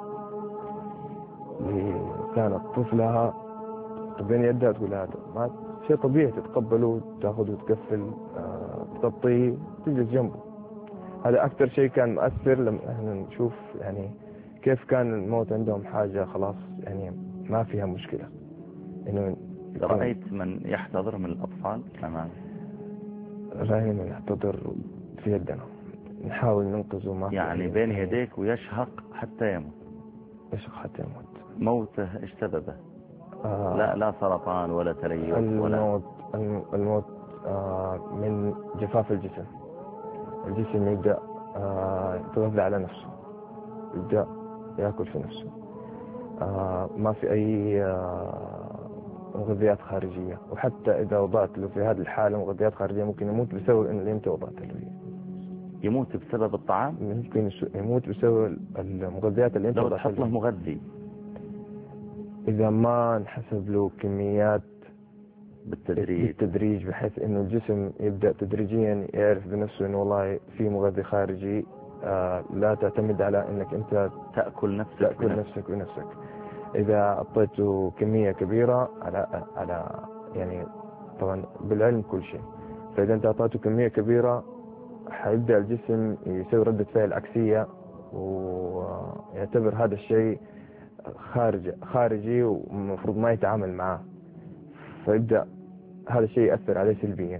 كانت طفلها بين يدها تقول هذا ما شيء طبيعي، تتقبله، تاخذه وتقفل، تغطيه، تجلس جنبه. هذا أكثر شيء كان مؤثر لما احنا نشوف يعني كيف كان الموت عندهم حاجة خلاص يعني ما فيها مشكلة. إنه رأيت من يحتضر من الأطفال أمام؟ رأينا من يحتضر في يدنا، نحاول ننقذه. ما يعني بين يديك ويشهق حتى يموت؟ يشهق حتى يموت. موته ايش سببه؟ آه لا لا سرطان ولا تليف ولا الموت الموت آه من جفاف الجسم. الجسم يبدأ آه يتغذى على نفسه، يبدأ يأكل في نفسه، آه ما في أي آه مغذيات خارجية. وحتى إذا وضعت له في هذه الحالة مغذيات خارجية ممكن يموت بسبب إن أنت وضعت له. يموت بسبب الطعام؟ ممكن يموت بسبب المغذيات اللي أنت لو وضعت له. تحط له مغذي إذا ما نحسب له كميات بالتدريج بالتدريج بحيث إنه الجسم يبدأ تدريجيا يعرف بنفسه إنه والله في مغذي خارجي، آه لا تعتمد على إنك أنت تأكل نفسك تأكل نفسك بنفسك. إذا أعطيته كمية كبيرة على على يعني طبعا بالعلم كل شيء، فإذا أنت أعطيته كمية كبيرة حيبدأ الجسم يسوي ردة فعل عكسية، ويعتبر هذا الشيء خارجي خارجي ومفروض ما يتعامل معه، فيبدأ هذا الشيء يأثر عليه سلبيا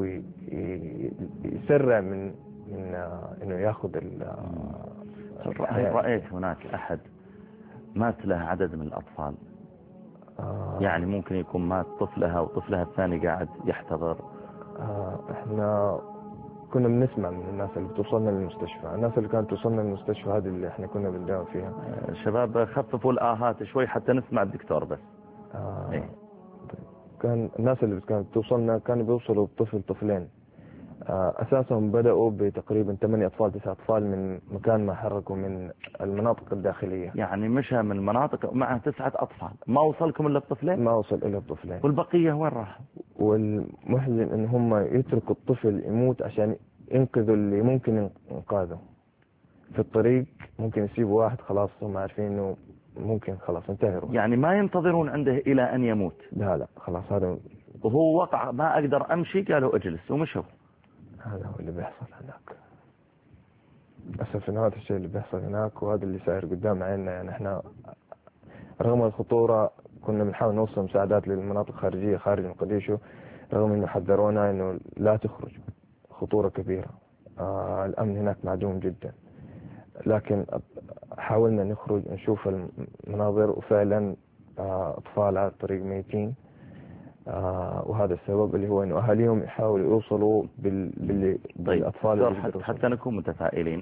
ويسرع من من إنه يأخذ ال. هل رأيت هناك أحد مات له عدد من الأطفال؟ آه يعني ممكن يكون مات طفلها وطفلها الثاني قاعد يحتضر. آه احنا كنا بنسمع من الناس اللي بتوصلنا للمستشفى، الناس اللي كانت توصلنا للمستشفى هذه اللي احنا كنا بنداوم فيها. آه شباب خففوا الآهات شوي حتى نسمع الدكتور بس. آه ايه. كان الناس اللي كانت توصلنا كانوا بيوصلوا بطفل طفلين. آه أساسهم بدأوا بتقريبا ثمانية أطفال تسعة أطفال من مكان ما حركوا من المناطق الداخلية. يعني مشى من المناطق معه تسعة أطفال، ما وصلكم إلا الطفلين؟ ما وصل إلا الطفلين. والبقية وين راحوا؟ والمحزن إن هم يتركوا الطفل يموت عشان ينقذوا اللي ممكن إنقاذه. في الطريق ممكن يسيبوا واحد خلاص هم عارفين إنه ممكن خلاص انتهروا. يعني ما ينتظرون عنده إلى أن يموت؟ لا لا خلاص هذا. وهو وقع ما أقدر أمشي قالوا اجلس ومشوا. هذا هو اللي بيحصل هناك للأسف، إن هذا الشيء اللي بيحصل هناك وهذا اللي صاير قدام عيننا. يعني إحنا رغم الخطورة كنا بنحاول نوصل مساعدات للمناطق الخارجية خارج مقديشو، رغم إنه حذرونا إنه لا تخرج، خطورة كبيرة، آه الأمن هناك معدوم جدا، لكن حاولنا نخرج نشوف المناظر وفعلا آه أطفال على الطريق ميتين. آه وهذا السبب اللي هو إنه أهاليهم يحاولوا يوصلوا بال... بال... بالأطفال. طيب حتى, حتى نكون متفائلين،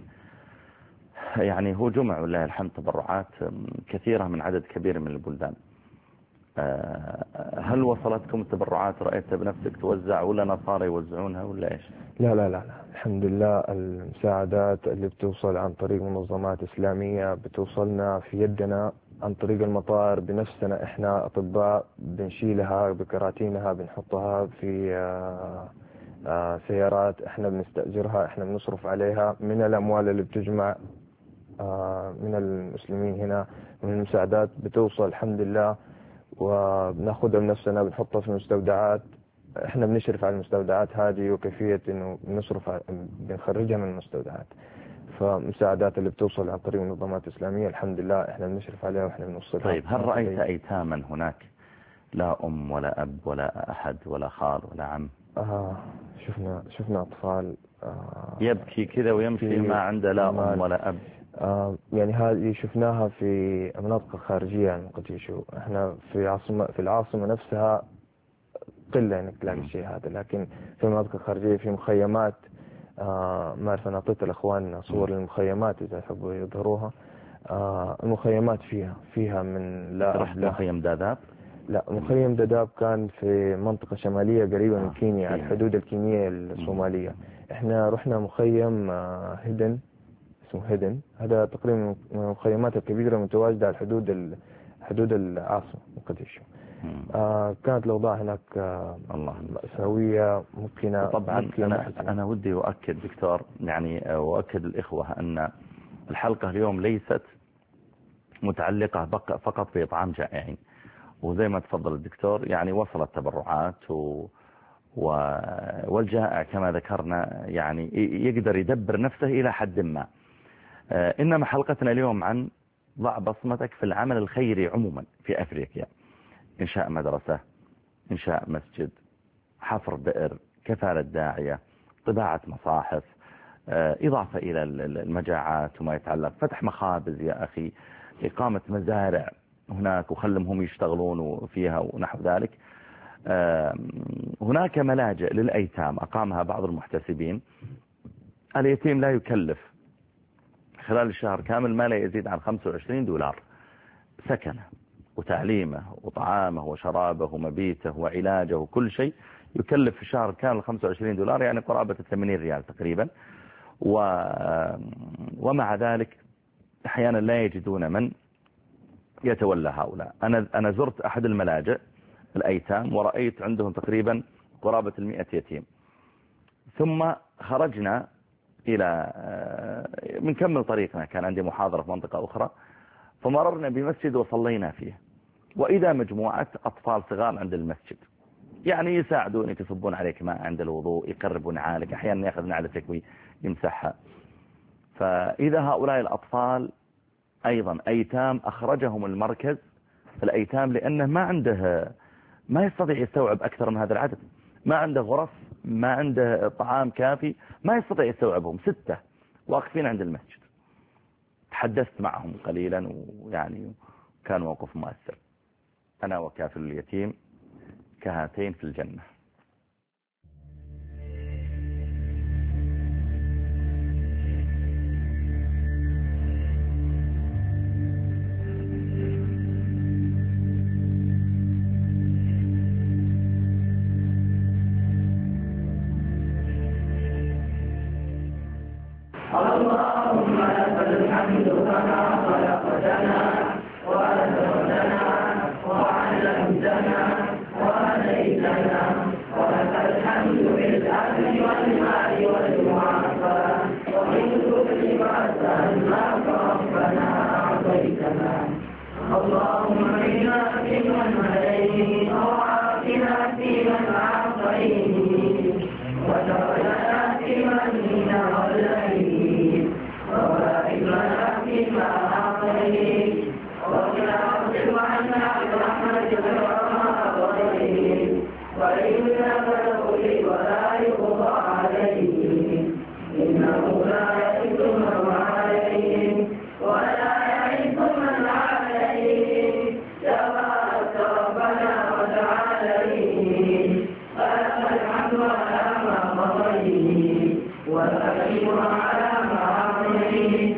يعني هو جمع والله الحمد تبرعات كثيرة من عدد كبير من البلدان. آه هل وصلتكم التبرعات رأيتها بنفسك توزع ولا نصارى يوزعونها ولا إيش؟ لا لا لا لا الحمد لله المساعدات اللي بتوصل عن طريق منظمات إسلامية بتوصلنا في يدنا عن طريق المطار بنفسنا. احنا اطباء بنشيلها بكراتينها بنحطها في آآ آآ سيارات احنا بنستأجرها، احنا بنصرف عليها من الاموال اللي بتجمع من المسلمين هنا، من المساعدات بتوصل الحمد لله، وبناخذها بنفسنا بنحطها في المستودعات. احنا بنشرف على المستودعات هذه وكيفية انه بنصرف بنخرجها من المستودعات. فمساعدات اللي بتوصل عن طريق منظمات إسلامية الحمد لله احنا بنشرف عليها واحنا بنوصلها. طيب هل رأيت أيتاما هناك؟ لا أم ولا أب ولا أحد ولا خال ولا عم؟ آه شفنا شفنا أطفال آه يبكي كذا ويمشي ما عنده لا أم ولا أب. آه يعني هذه شفناها في المناطق الخارجية عن مقديشو. احنا في عاصمة في العاصمة نفسها قلة انك تلاقي الشيء هذا، لكن في المناطق الخارجية في مخيمات. آه ما أعرف أنا أعطيت الأخوان صور للمخيمات إذا يحبوا يظهروها. آه المخيمات فيها فيها من لا رحت مخيم داذاب؟ لا، مخيم دداب كان في منطقة شمالية قريبة من كينيا، على الحدود الكينية الصومالية. احنا رحنا مخيم هيدن، اسمه هيدن. هذا تقريبا من المخيمات الكبيرة متواجدة على حدود حدود العاصمة مقديشو. آه كانت الأوضاع هناك آه الله مأساوية ممكنة. طبعا أنا, أنا ودي أؤكد دكتور، يعني أؤكد الإخوة أن الحلقة اليوم ليست متعلقة فقط بإطعام جائعين، وزي ما تفضل الدكتور يعني وصلت تبرعات و... و... والجائع كما ذكرنا يعني يقدر يدبر نفسه إلى حد ما. آه إنما حلقتنا اليوم عن ضع بصمتك في العمل الخيري عموما في أفريقيا. إنشاء مدرسة، إنشاء مسجد، حفر بئر، كفالة داعية، طباعة مصاحف، إضافة إلى المجاعات وما يتعلق، فتح مخابز يا أخي، إقامة مزارع هناك وخلهم يشتغلون فيها ونحو ذلك. هناك ملاجئ للأيتام أقامها بعض المحتسبين. اليتيم لا يكلف خلال الشهر كامل ما لا يزيد عن خمسة وعشرين دولار سكنه وتعليمه وطعامه وشرابه ومبيته وعلاجه وكل شيء يكلف في الشهر كامل خمسة وعشرين دولار، يعني قرابة ثمانين ريال تقريبا. و... ومع ذلك أحيانا لا يجدون من يتولى هؤلاء. أنا أنا زرت أحد الملاجئ الأيتام ورأيت عندهم تقريبا قرابة المئة يتيم. ثم خرجنا إلى بنكمل طريقنا، كان عندي محاضرة في منطقة أخرى، فمررنا بمسجد وصلينا فيه، وإذا مجموعة أطفال صغار عند المسجد يعني يساعدونك، يصبون عليك ماء عند الوضوء، يقربون نعالك، أحيانا يأخذ نعلتك ويمسحها. فإذا هؤلاء الأطفال أيضا أيتام أخرجهم المركز الأيتام لأنه ما عنده ما يستطيع يستوعب أكثر من هذا العدد، ما عنده غرف، ما عنده طعام كافي، ما يستطيع يستوعبهم. ستة واقفين عند المسجد، تحدثت معهم قليلا ويعني كان موقف مؤثر. أنا وكافل اليتيم كهاتين في الجنة. اللهم لك الحمد كما خلقتنا وأزرتنا وعلمتنا وهديتنا، ولك الحمد بالأكل والماء والمعافاة، ومن كل ما سألناك ربنا أعطيتنا. اللهم إنا فيمن هديت وعافنا فيمن عافيت، وتولنا فيمن توليت، وبارك لنا فيما أعطيت، وقنا واصرف عنا برحمتك وما قضيت، وإنك تقضي ولا يقضى عليك، إنه لا يعز من عليك ولا يعز من عليك، تبارك ربنا وتعالى، فلك الحمد على ما قضيت والأكبر على ما أعطيت.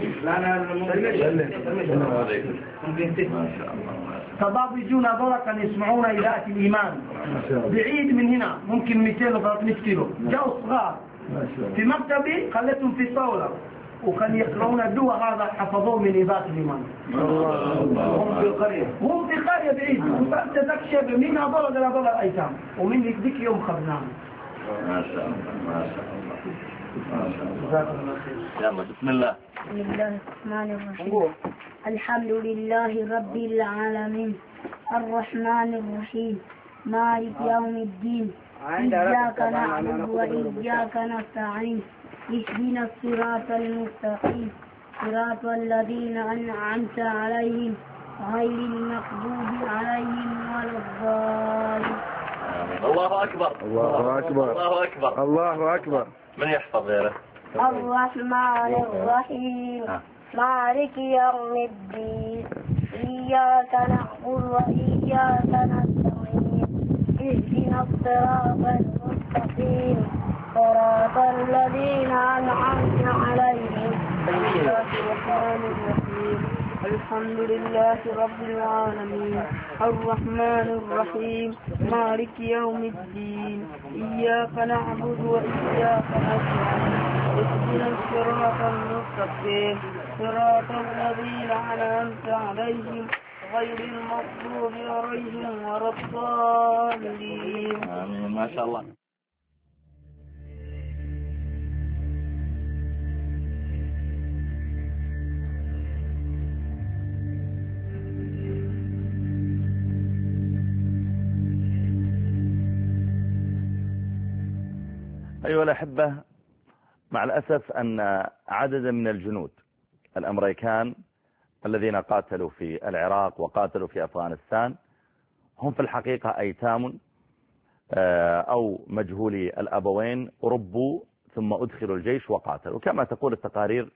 شباب يجونا ضرقا يسمعون إلى الإيمان بعيد من هنا، ممكن مئتين وثلاثمئة كيلو، جاءوا صغار في مكتبي خليتهم في الطاولة وكان يقرؤون الدواء، هذا حفظوه من إباءة الإيمان. هم في القرية، هم في قرية بعيد، وأنت تكشف من هذول إلى هذول الأيتام، ومن يديك يوم خذناهم. ما شاء الله ما شاء الله ما شاء الله. يلا بسم الله. بسم الله الرحمن الرحيم. الحمد لله رب العالمين الرحمن الرحيم مالك يوم الدين، إياك نعبد وإياك نستعين، اهدنا الصراط المستقيم صراط الذين أنعمت عليهم غير المغضوب عليهم ولا الضالين. الله أكبر الله أكبر الله أكبر الله أكبر. من يحفظ غيره؟ الرحمن الرحيم مالك يوم الدين، إياك نعبد وإياك نستعين، اهدنا الصراط المستقيم صراط الذين أنعمت عليهم غير المغضوب عليهم الحمد لله رب العالمين الرحمن الرحيم مالك يوم الدين إياك نعبد وإياك نستعين اهدنا الصراط المستقيم صراط الذين أنعمت عليهم غير المغضوب عليهم ولا الضالين. آمين. ما شاء الله. أيها الأحبة، مع الأسف أن عددا من الجنود الأمريكان الذين قاتلوا في العراق وقاتلوا في أفغانستان هم في الحقيقة أيتام أو مجهولي الأبوين، ربوا ثم أدخلوا الجيش وقاتلوا كما تقول التقارير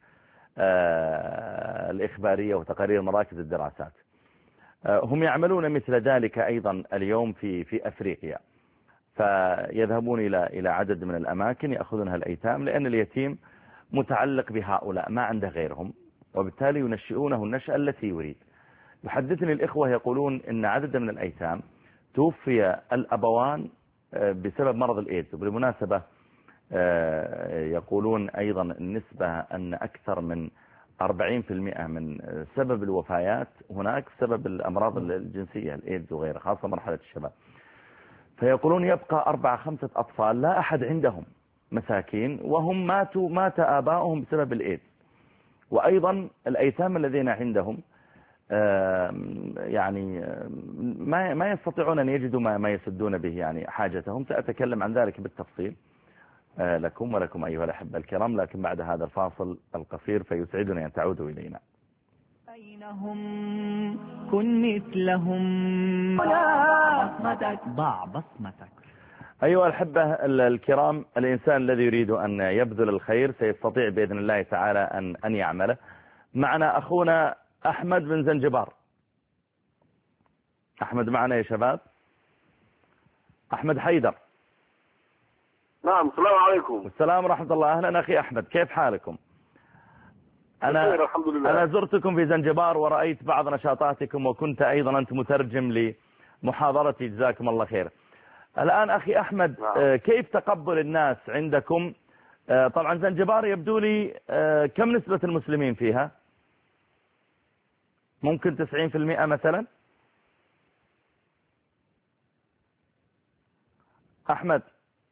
الإخبارية وتقارير مراكز الدراسات. هم يعملون مثل ذلك أيضا اليوم في في أفريقيا، فيذهبون إلى إلى عدد من الأماكن يأخذونها الأيتام، لأن اليتيم متعلق بهؤلاء ما عنده غيرهم، وبالتالي ينشئونه النشأة التي يريد. يحدثني الإخوة يقولون إن عدد من الأيتام توفي الأبوان بسبب مرض الإيدز. وبالمناسبة يقولون أيضا النسبة أن أكثر من أربعين بالمئة من سبب الوفيات هناك سبب الأمراض الجنسية الإيدز وغيرها، خاصة مرحلة الشباب. فيقولون يبقى أربعة خمسة أطفال لا أحد عندهم، مساكين، وهم ماتوا مات آباؤهم بسبب الإيدز. وأيضا الأيتام الذين عندهم يعني ما ما يستطيعون أن يجدوا ما ما يسدون به يعني حاجتهم. سأتكلم عن ذلك بالتفصيل لكم ولكم أيها الأحبة الكرام، لكن بعد هذا الفاصل القصير فيسعدني أن تعودوا إلينا. بينهم كن مثلهم بصمتك ضع بصمتك. أيها الأحبة الكرام، الإنسان الذي يريد أن يبذل الخير سيستطيع بإذن الله تعالى أن أن يعمله. معنا أخونا أحمد بن زنجبار. أحمد معنا يا شباب؟ أحمد حيدر. نعم. السلام عليكم. السلام ورحمة الله. أهلا أخي أحمد، كيف حالكم؟ أنا الحمد لله. أنا زرتكم في زنجبار ورأيت بعض نشاطاتكم، وكنت أيضا أنت مترجم لمحاضرتي، جزاكم الله خير. الآن أخي أحمد، نعم. كيف تقبل الناس عندكم؟ طبعا زنجبار يبدو لي كم نسبة المسلمين فيها؟ ممكن تسعين في المئة مثلا؟ أحمد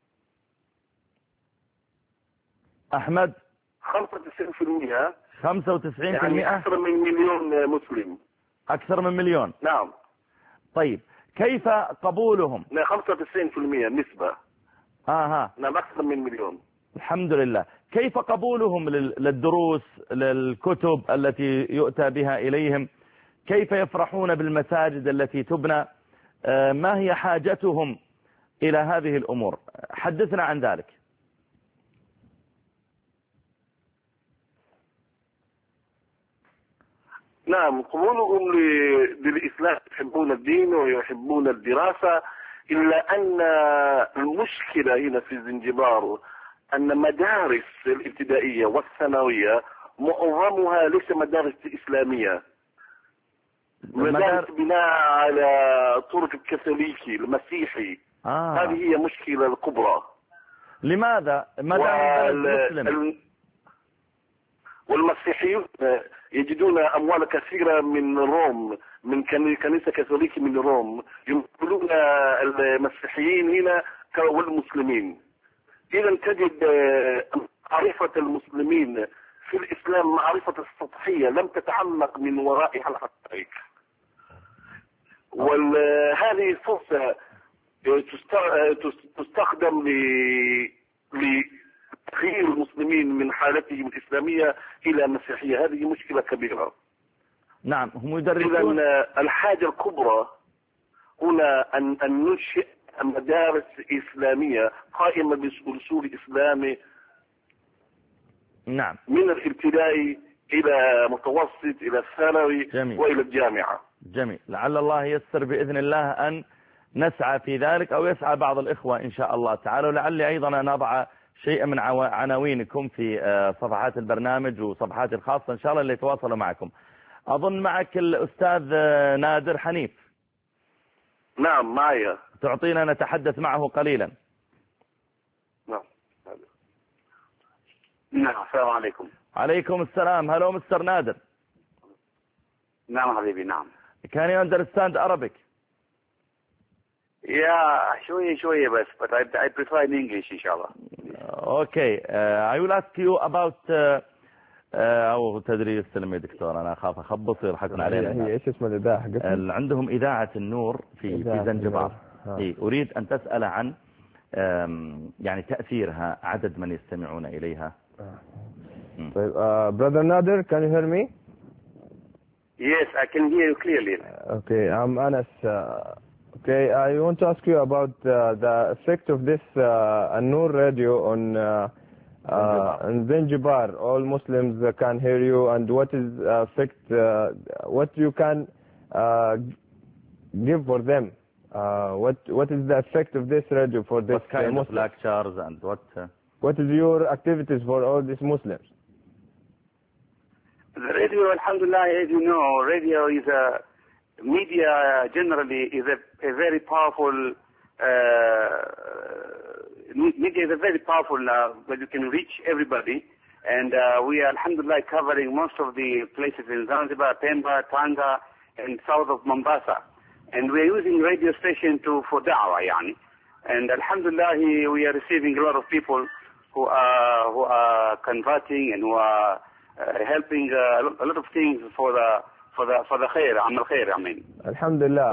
أحمد خمسة وتسعين بالمئة. خمسة وتسعين بالمئة يعني أكثر من مليون مسلم. أكثر من مليون. نعم. طيب كيف قبولهم؟ لا، خمسة وتسعين بالمئة نسبة. آه ها. نعم، أكثر من مليون. الحمد لله. كيف قبولهم للدروس، للكتب التي يؤتى بها إليهم؟ كيف يفرحون بالمساجد التي تبنى؟ ما هي حاجتهم إلى هذه الأمور؟ حدثنا عن ذلك. نعم، قبولهم للإسلام، يحبون الدين ويحبون الدراسة، إلا أن المشكلة هنا في زنجبار أن مدارس الابتدائية والثانوية معظمها ليس مدارس إسلامية، مدارس بناء على طرق الكاثوليكي المسيحي. آه. هذه هي مشكلة الكبرى. لماذا؟ ماذا المسلم؟ والمسيحيون يجدون أموال كثيرة من روم، من كنيسة كاثوليكي من روم، يمثلون المسيحيين هنا والمسلمين. إذا تجد معرفة المسلمين في الإسلام معرفة السطحية لم تتعمق من ورائها الحقائق. وهذه فرصة تستخدم لتغيير المسلمين من حالتهم الإسلامية إلى مسيحية. هذه مشكلة كبيرة. نعم، هم يدرسون. إذن الحاجة الكبرى هنا أن أن ننشئ مدارس إسلامية قائمة بأصول إسلامي. نعم. من الابتدائي إلى متوسط إلى الثانوي. جميل. وإلى الجامعة. جميل. لعل الله ييسر بإذن الله أن نسعى في ذلك، أو يسعى بعض الإخوة إن شاء الله تعالى. ولعلي أيضا أن أضع شيئا من عناوينكم في صفحات البرنامج وصفحات الخاصة إن شاء الله اللي يتواصلوا معكم. أظن معك الأستاذ نادر حنيف. نعم معي. تعطينا نتحدث معه قليلا. نعم. نعم السلام عليكم. عليكم السلام. هلو مستر نادر. نعم حبيبي نعم. Can you understand Arabic? Yeah, شوية شوية بس, but I, I prefer in English إن شاء الله. Okay, uh, I will ask you about uh, uh, أو تدري السلم يا دكتور أنا أخاف أخبص يضحكون علينا. هي إيش اسم الإذاعة حقتهم؟ عندهم إذاعة النور في في زنجبار. إيه أريد أن تسأل عن يعني تأثيرها, عدد من يستمعون إليها. طيب, uh, brother Nader, can you hear me? Yes, I can hear you clearly. Okay, I'm Anas. Uh, okay, I want to ask you about uh, the effect of this uh, An-Nur radio on uh, uh, in Zanzibar. All Muslims uh, can hear you, and what is uh, effect? Uh, what you can uh, give for them? Uh, what what is the effect of this radio for this what kind uh, of lectures and what? Uh... What is your activities for all these Muslims? The radio, alhamdulillah, as you know, radio is a media generally is a, a very powerful uh, media is a very powerful uh, where you can reach everybody, and uh, we are alhamdulillah covering most of the places in Zanzibar, Pemba, Tanga, and south of Mombasa, and we are using radio station to for da'wah, yani, and alhamdulillah we are receiving a lot of people who are who are converting and who are Uh, helping uh, a lot of things for the for the for the khair, amal khair, I mean. Alhamdulillah.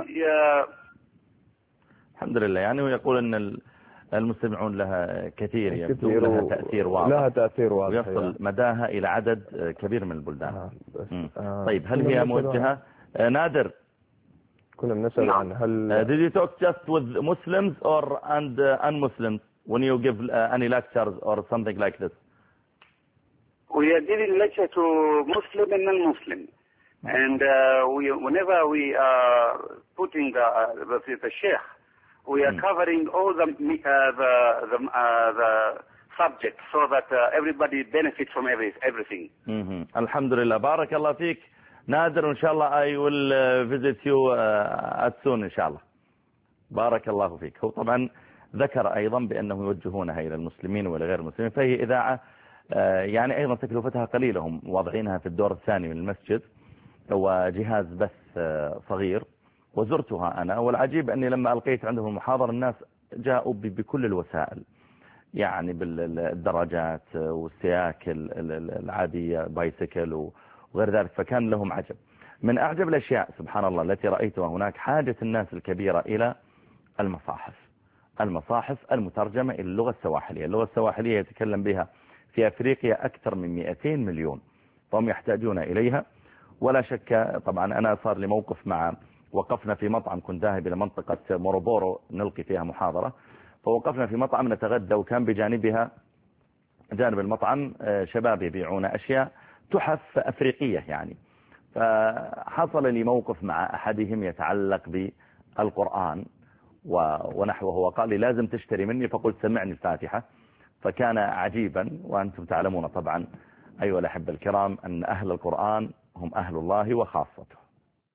الحمد لله. يعني ويقول ان المستمعون لها كثير يبدو لها تأثير واضح. لها تأثير واضح. ويصل مداها الى عدد كبير من البلدان. آه. آه. طيب هل هي موجهة آه نادر؟ كنا بنسأل عن هل Did you talk just with Muslims or and uh, un-Muslims when you give uh, any lectures or something like this? We are giving lecture to Muslim and non-Muslim, and uh, we, whenever we are putting the, uh, the, the sheikh, we are mm. covering all the uh, the the, uh, the subject so that uh, everybody benefits from every, everything. Mm-hmm. Alhamdulillah. Barakallah feek. Nader, inshallah, I will uh, visit you uh, at soon, inshallah. Barakallahu feek. هو طبعا ذكر أيضا بأنه يوجهونها إلى المسلمين ولغير المسلمين، فهي إذاعة يعني أيضا تكلفتها قليلة، هم واضعينها في الدور الثاني من المسجد وجهاز بث صغير، وزرتها أنا، والعجيب أني لما ألقيت عندهم المحاضرة الناس جاءوا بكل الوسائل، يعني بالدراجات والسياكل العادية بايسكل وغير ذلك، فكان لهم عجب. من أعجب الأشياء سبحان الله التي رأيتها هناك حاجة الناس الكبيرة إلى المصاحف المصاحف المترجمة إلى اللغة السواحلية. اللغة السواحلية يتكلم بها في أفريقيا أكثر من مئتين مليون، فهم يحتاجون إليها. ولا شك طبعا أنا صار لي موقف مع وقفنا في مطعم، كنت ذاهب إلى منطقة موربورو نلقي فيها محاضرة، فوقفنا في مطعم نتغدى، وكان بجانبها جانب المطعم شباب يبيعون أشياء تحف أفريقية يعني. فحصل لي موقف مع أحدهم يتعلق بالقرآن ونحوه، وقال لي لازم تشتري مني، فقلت سمعني الفاتحة، فكان عجيبا. وأنتم تعلمون طبعا أيها الأحبة الكرام أن أهل القرآن هم أهل الله وخاصته.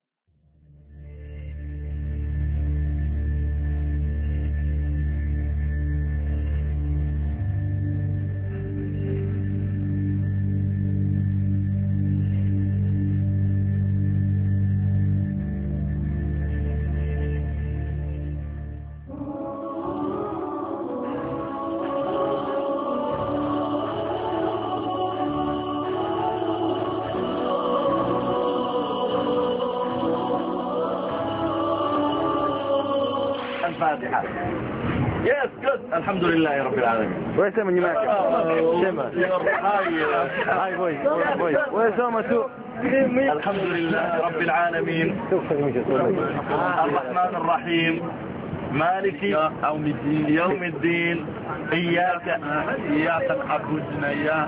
Yes, good. الحمد لله رب العالمين. Where's someone you met? Shema. Hi, boys. Boys. Where's someone too? الحمد لله رب العالمين. الرحمن الرحيم. مالك يوم الدين. يوم الدين. إياك إياك نعبد وإياك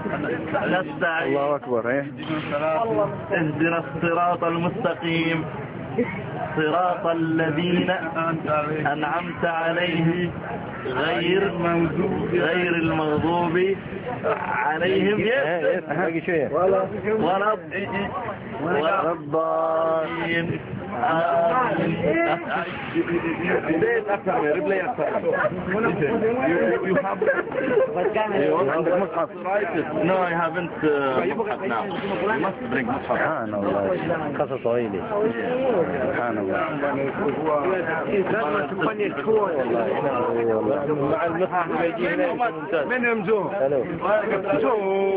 نستعين. الله أكبر. اهدنا الصراط المستقيم صراط الذين أنعمت عليهم غير غير المغضوب عليهم ولا ولا الضالين. No, I haven't. Now, you must bring سبحان الله. قصة طويلة. سبحان الله. مع المصحف منهم جو. جو.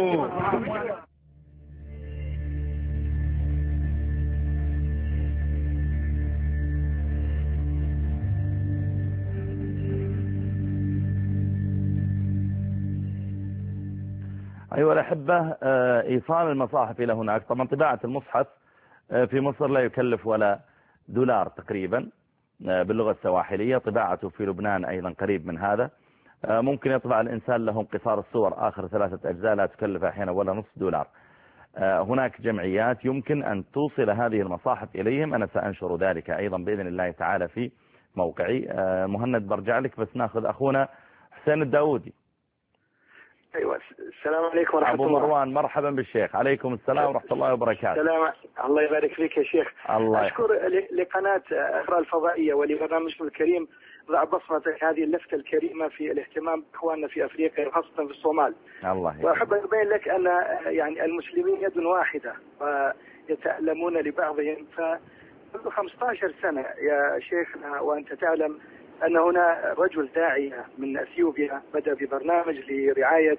أيها الأحبة، إيصال المصاحف إلى هناك، طبعا طباعة المصحف في مصر لا يكلف ولا دولار تقريبا باللغة السواحلية. طباعته في لبنان أيضا قريب من هذا. ممكن يطبع الإنسان له انقصار الصور آخر ثلاثة أجزاء لا تكلف أحيانا ولا نصف دولار. هناك جمعيات يمكن أن توصل هذه المصاحف إليهم. أنا سأنشر ذلك أيضا بإذن الله تعالى في موقعي. مهند برجع لك، بس ناخذ أخونا حسين الداودي. أيوة. السلام عليكم ورحمة الله. أبو مروان، مرحبا بالشيخ. عليكم السلام ورحمة الله وبركاته. السلام. الله يبارك فيك يا شيخ. الله أشكر لقناة إقراء الفضائية ولبرنامجكم الكريم ضع بصمتك هذه اللفتة الكريمة في الاهتمام بإخواننا في أفريقيا وخاصة في الصومال. الله. وأحب أن أبين لك أن يعني المسلمين يد واحدة ويتألمون لبعضهم. فمنذ خمسة عشر سنة يا شيخنا وأنت تعلم أن هنا رجل داعية من أثيوبيا بدأ ببرنامج لرعاية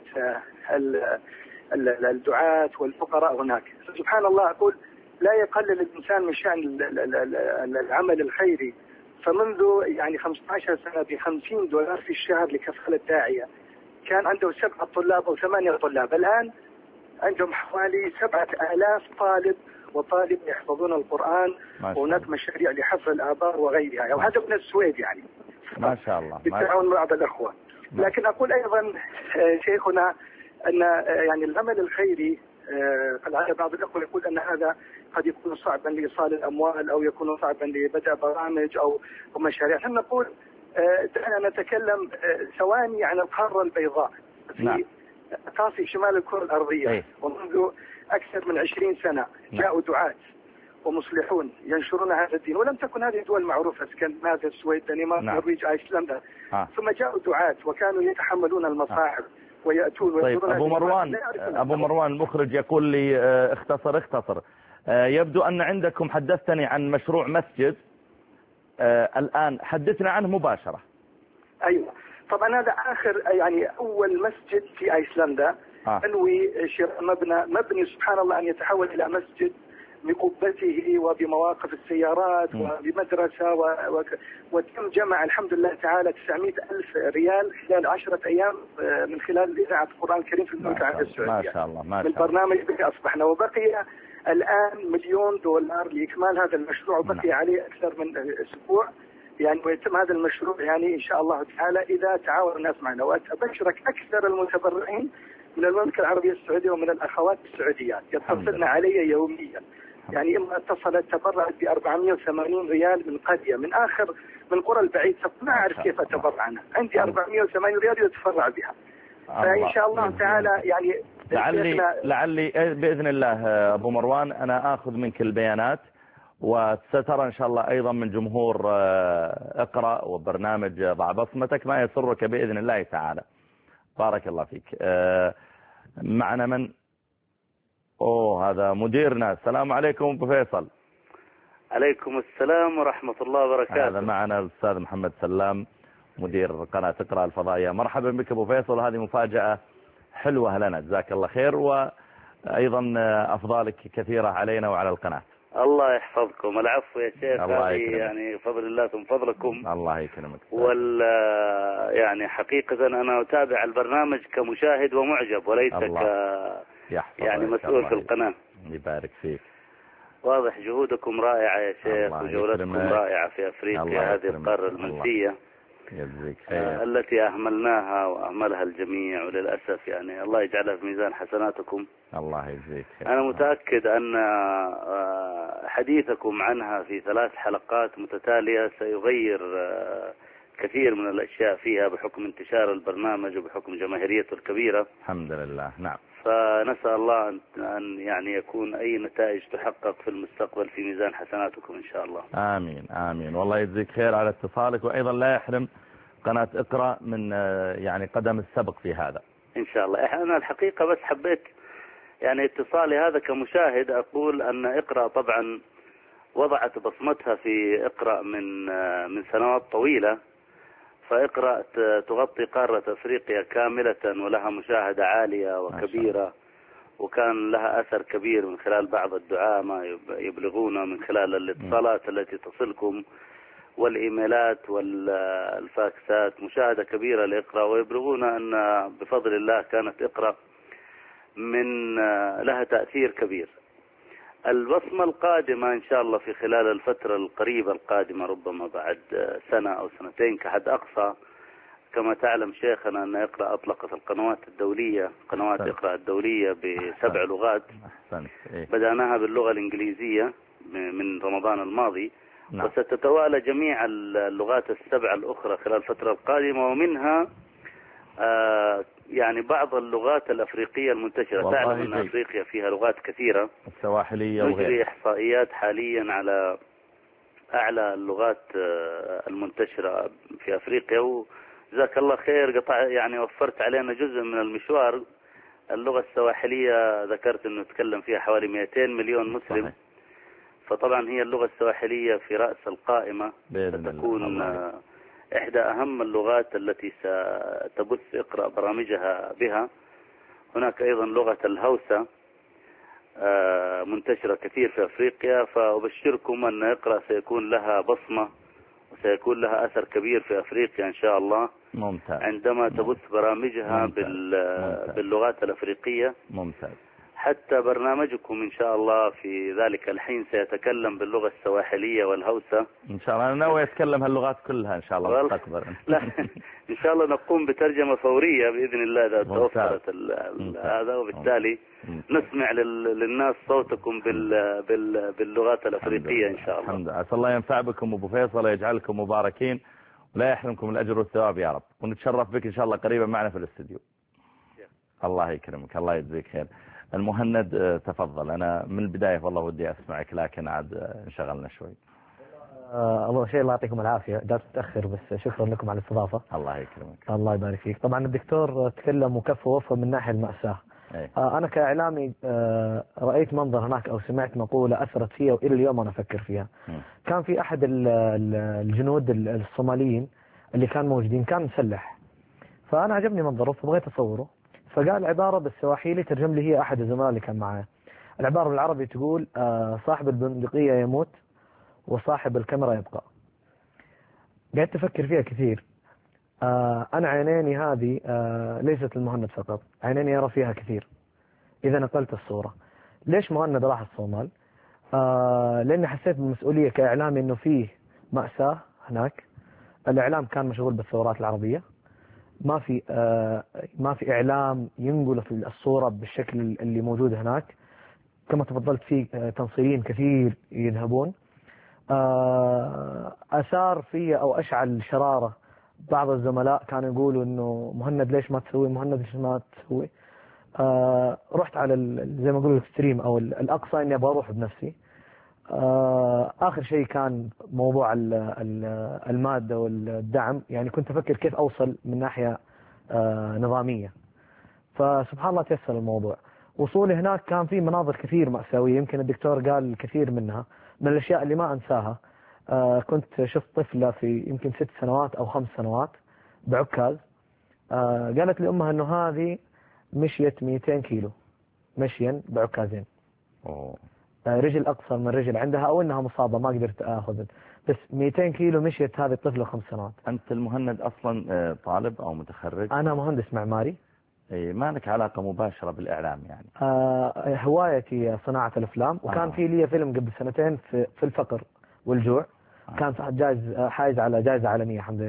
الدعاة والفقراء هناك. سبحان الله، أقول لا يقلل الإنسان من شأن العمل الخيري. فمنذ يعني خمسة عشر سنة بخمسين دولار في الشهر لكفالة داعية. كان عنده سبعة طلاب أو ثمانية طلاب، الآن عندهم حوالي سبعة آلاف طالب وطالب يحفظون القرآن. وهناك مشاريع لحفظ الآبار وغيرها، وهذا من السويد يعني ما شاء الله بالتعاون مع بعض الأخوة. لكن أقول أيضا شيخنا أن يعني العمل الخيري على بعض الأخوة يقول أن هذا قد يكون صعبا لإيصال الأموال أو يكون صعبا لبدء برامج أو مشاريع. نحن نقول دعنا نتكلم ثواني عن القارة البيضاء في أقاصي شمال الكرة الأرضية. ومنذ أكثر من عشرين سنة جاءوا دعاة ومصلحون ينشرون هذا الدين، ولم تكن هذه الدول معروفة، اسكندنافيا، السويد، دنمارك، النرويج، ايسلندا. آه. ثم جاءوا دعاة وكانوا يتحملون المصاعب آه. ويأتون. طيب أبو مروان، أبو مروان المخرج يقول لي اختصر اختصر. يبدو أن عندكم، حدثتني عن مشروع مسجد. الآن حدثنا عنه مباشرة. أيوة طبعا هذا آخر يعني أول مسجد في ايسلندا. آه. انوي شراء مبنى مبني سبحان الله أن يتحول إلى مسجد بقبته وبمواقف السيارات م. وبمدرسة و... و... وتم جمع الحمد لله تعالى تسعمائة ألف ريال خلال عشرة أيام من خلال إذاعة القرآن الكريم في المملكة العربية السعودية. ما شاء الله ما شاء الله. بالبرنامج به أصبحنا، وبقي الآن مليون دولار لإكمال هذا المشروع، وبقي عليه أكثر من أسبوع يعني، ويتم هذا المشروع يعني إن شاء الله تعالى إذا تعاون الناس معنا. وأبشرك أكثر المتبرعين من المملكة العربية السعودية ومن الأخوات السعوديات يتصلن علي يوميا. يعني إما اتصلت تبرعت ب أربعمائة وثمانين ريال من قرية من آخر من قرى البعيد، ما أعرف كيف أتبرع أنا، عندي أربعمائة وثمانين ريال يتفرع بها. فإن شاء الله تعالى يعني لعلي لعلي بإذن الله أبو مروان أنا آخذ منك البيانات، وسترى إن شاء الله أيضا من جمهور اقرأ وبرنامج ضع بصمتك ما يسرك بإذن الله تعالى. بارك الله فيك. معنا من أوه هذا مديرنا. السلام عليكم أبو فيصل. عليكم السلام ورحمة الله وبركاته. هذا معنا الأستاذ محمد سلام مدير قناة اقرأ الفضائية. مرحبا بك أبو فيصل، هذه مفاجأة حلوة لنا، جزاك الله خير، وأيضا أفضالك كثيرة علينا وعلى القناة. الله يحفظكم. العفو يا شيخ، هذه يعني فضل الله ثم فضلكم. الله يكرمك. وال يعني حقيقة أنا أتابع البرنامج كمشاهد ومعجب وليس ك يعني مسؤول في القناة. يبارك فيك. واضح جهودكم رائعة يا شيخ، وجولتكم رائعة في أفريقيا هذه القارة المنسية. آه التي أهملناها وأهملها الجميع، وللأسف يعني الله يجعلها في ميزان حسناتكم. الله يجزيك خير. أنا متأكد أن حديثكم عنها في ثلاث حلقات متتالية سيغير كثير من الأشياء فيها بحكم انتشار البرنامج وبحكم جماهيريته الكبيرة. الحمد لله. نعم. فنسأل الله أن يعني يكون أي نتائج تحقق في المستقبل في ميزان حسناتكم إن شاء الله. آمين آمين. والله يجزيك خير على اتصالك، وأيضا لا يحرم قناة اقرأ من يعني قدم السبق في هذا إن شاء الله. أنا الحقيقة بس حبيت يعني اتصالي هذا كمشاهد أقول أن اقرأ طبعا وضعت بصمتها في اقرأ من من سنوات طويلة، فاقرأ تغطي قارة أفريقيا كاملة ولها مشاهدة عالية وكبيرة، وكان لها أثر كبير من خلال بعض الدعاة ما يبلغون من خلال الاتصالات التي تصلكم والإيميلات والفاكسات، مشاهدة كبيرة لإقرأ، ويبلغون أن بفضل الله كانت إقرأ من لها تأثير كبير. البصمة القادمة إن شاء الله في خلال الفترة القريبة القادمة ربما بعد سنة أو سنتين كحد أقصى، كما تعلم شيخنا أن اقرأ أطلقت القنوات الدولية قنوات اقرأ الدولية بسبع لغات. بدأناها باللغة الإنجليزية من رمضان الماضي، نعم. وستتوالى جميع اللغات السبع الأخرى خلال الفترة القادمة، ومنها آه يعني بعض اللغات الأفريقية المنتشرة. تعلم أن أفريقيا فيها لغات كثيرة، السواحلية وغيرها. نجري إحصائيات حاليا على أعلى اللغات المنتشرة في أفريقيا، وجزاك الله خير قطع يعني وفرت علينا جزء من المشوار. اللغة السواحلية ذكرت أنه تكلم فيها حوالي مئتين مليون مسلم، صحيح. فطبعا هي اللغة السواحلية في رأس القائمة، ستكون إحدى أهم اللغات التي ستبث اقرأ برامجها بها. هناك أيضا لغة الهوسة منتشرة كثير في أفريقيا، فأبشركم أن اقرأ سيكون لها بصمة وسيكون لها أثر كبير في أفريقيا إن شاء الله. ممتاز. عندما تبث برامجها ممتاز. ممتاز. باللغات الأفريقية. ممتاز. حتى برنامجكم إن شاء الله في ذلك الحين سيتكلم باللغة السواحلية والهوسة إن شاء الله. أنا ناوي أتكلم هاللغات كلها إن شاء الله مستقبلا. لا إن شاء الله نقوم بترجمة فورية بإذن الله إذا توفرت هذا، وبالتالي ممتاز. نسمع للناس صوتكم بال بال باللغات الأفريقية إن شاء الله. الحمد لله. أسأل الله ينفع بكم أبو فيصل ويجعلكم مباركين ولا يحرمكم الأجر والثواب يا رب، ونتشرف بك إن شاء الله قريبا معنا في الاستديو. الله يكرمك. الله يجزيك خير. المهند تفضل. أنا من البداية والله ودي أسمعك لكن عاد انشغلنا شوي. أول شيء الله يعطيكم العافية، قدرت تأخر بس شكرا لكم على الاستضافة. الله يكرمك. الله يبارك فيك. طبعا الدكتور تكلم وكفى ووفى من ناحية المأساة. أي. أنا كإعلامي رأيت منظر هناك أو سمعت مقولة أثرت فيها وإلى اليوم أنا أفكر فيها. م. كان في أحد الجنود الصوماليين اللي كان موجودين كان مسلح، فأنا عجبني منظره فبغيت أصوره، فقال عبارة بالسواحيلي ترجم لي هي أحد الزملاء اللي كان معاه. العبارة بالعربي تقول صاحب البندقية يموت وصاحب الكاميرا يبقى. قاعد تفكر فيها كثير. أنا عينيني هذه ليست المهند فقط، عينيني يرى فيها كثير. إذا نقلت الصورة ليش مهند راح الصومال؟ لأني حسيت بالمسؤولية كإعلامي إنه فيه مأساة هناك. الإعلام كان مشغول بالثورات العربية، ما في آه ما في إعلام ينقل في الصورة بالشكل اللي موجود هناك. كما تفضلت في آه تنصيريين كثير يذهبون. آه أثار في أو أشعل شرارة. بعض الزملاء كانوا يقولوا إنه مهند ليش ما تسوي، مهند ليش ما تسوي. آه رحت على زي ما يقولوا الستريم أو الأقصى إني أبغى أروح بنفسي. آه آخر شيء كان موضوع المادة والدعم، يعني كنت أفكر كيف أوصل من ناحية آه نظامية، فسبحان الله تيسر الموضوع. وصولي هناك كان في مناظر كثير مأساوية، يمكن الدكتور قال الكثير منها. من الأشياء اللي ما أنساها آه كنت شفت طفلة في يمكن ست سنوات أو خمس سنوات بعكاز. آه قالت لي أمها أنه هذه مشيت مئتين كيلو مشيا بعكازين. أوه. رجل أقصر من رجل عندها أو أنها مصابة ما قدرت أخذ، بس مئتين كيلو مشيت هذه الطفلة خمس سنوات. أنت المهند أصلا طالب أو متخرج؟ أنا مهندس معماري. إيه ما لك علاقة مباشرة بالإعلام يعني؟ آه هوايتي صناعة الأفلام، وكان آه. في لي فيلم قبل سنتين في, في الفقر والجوع. آه. كان جائز حائز على جائزة عالمية الحمد لله.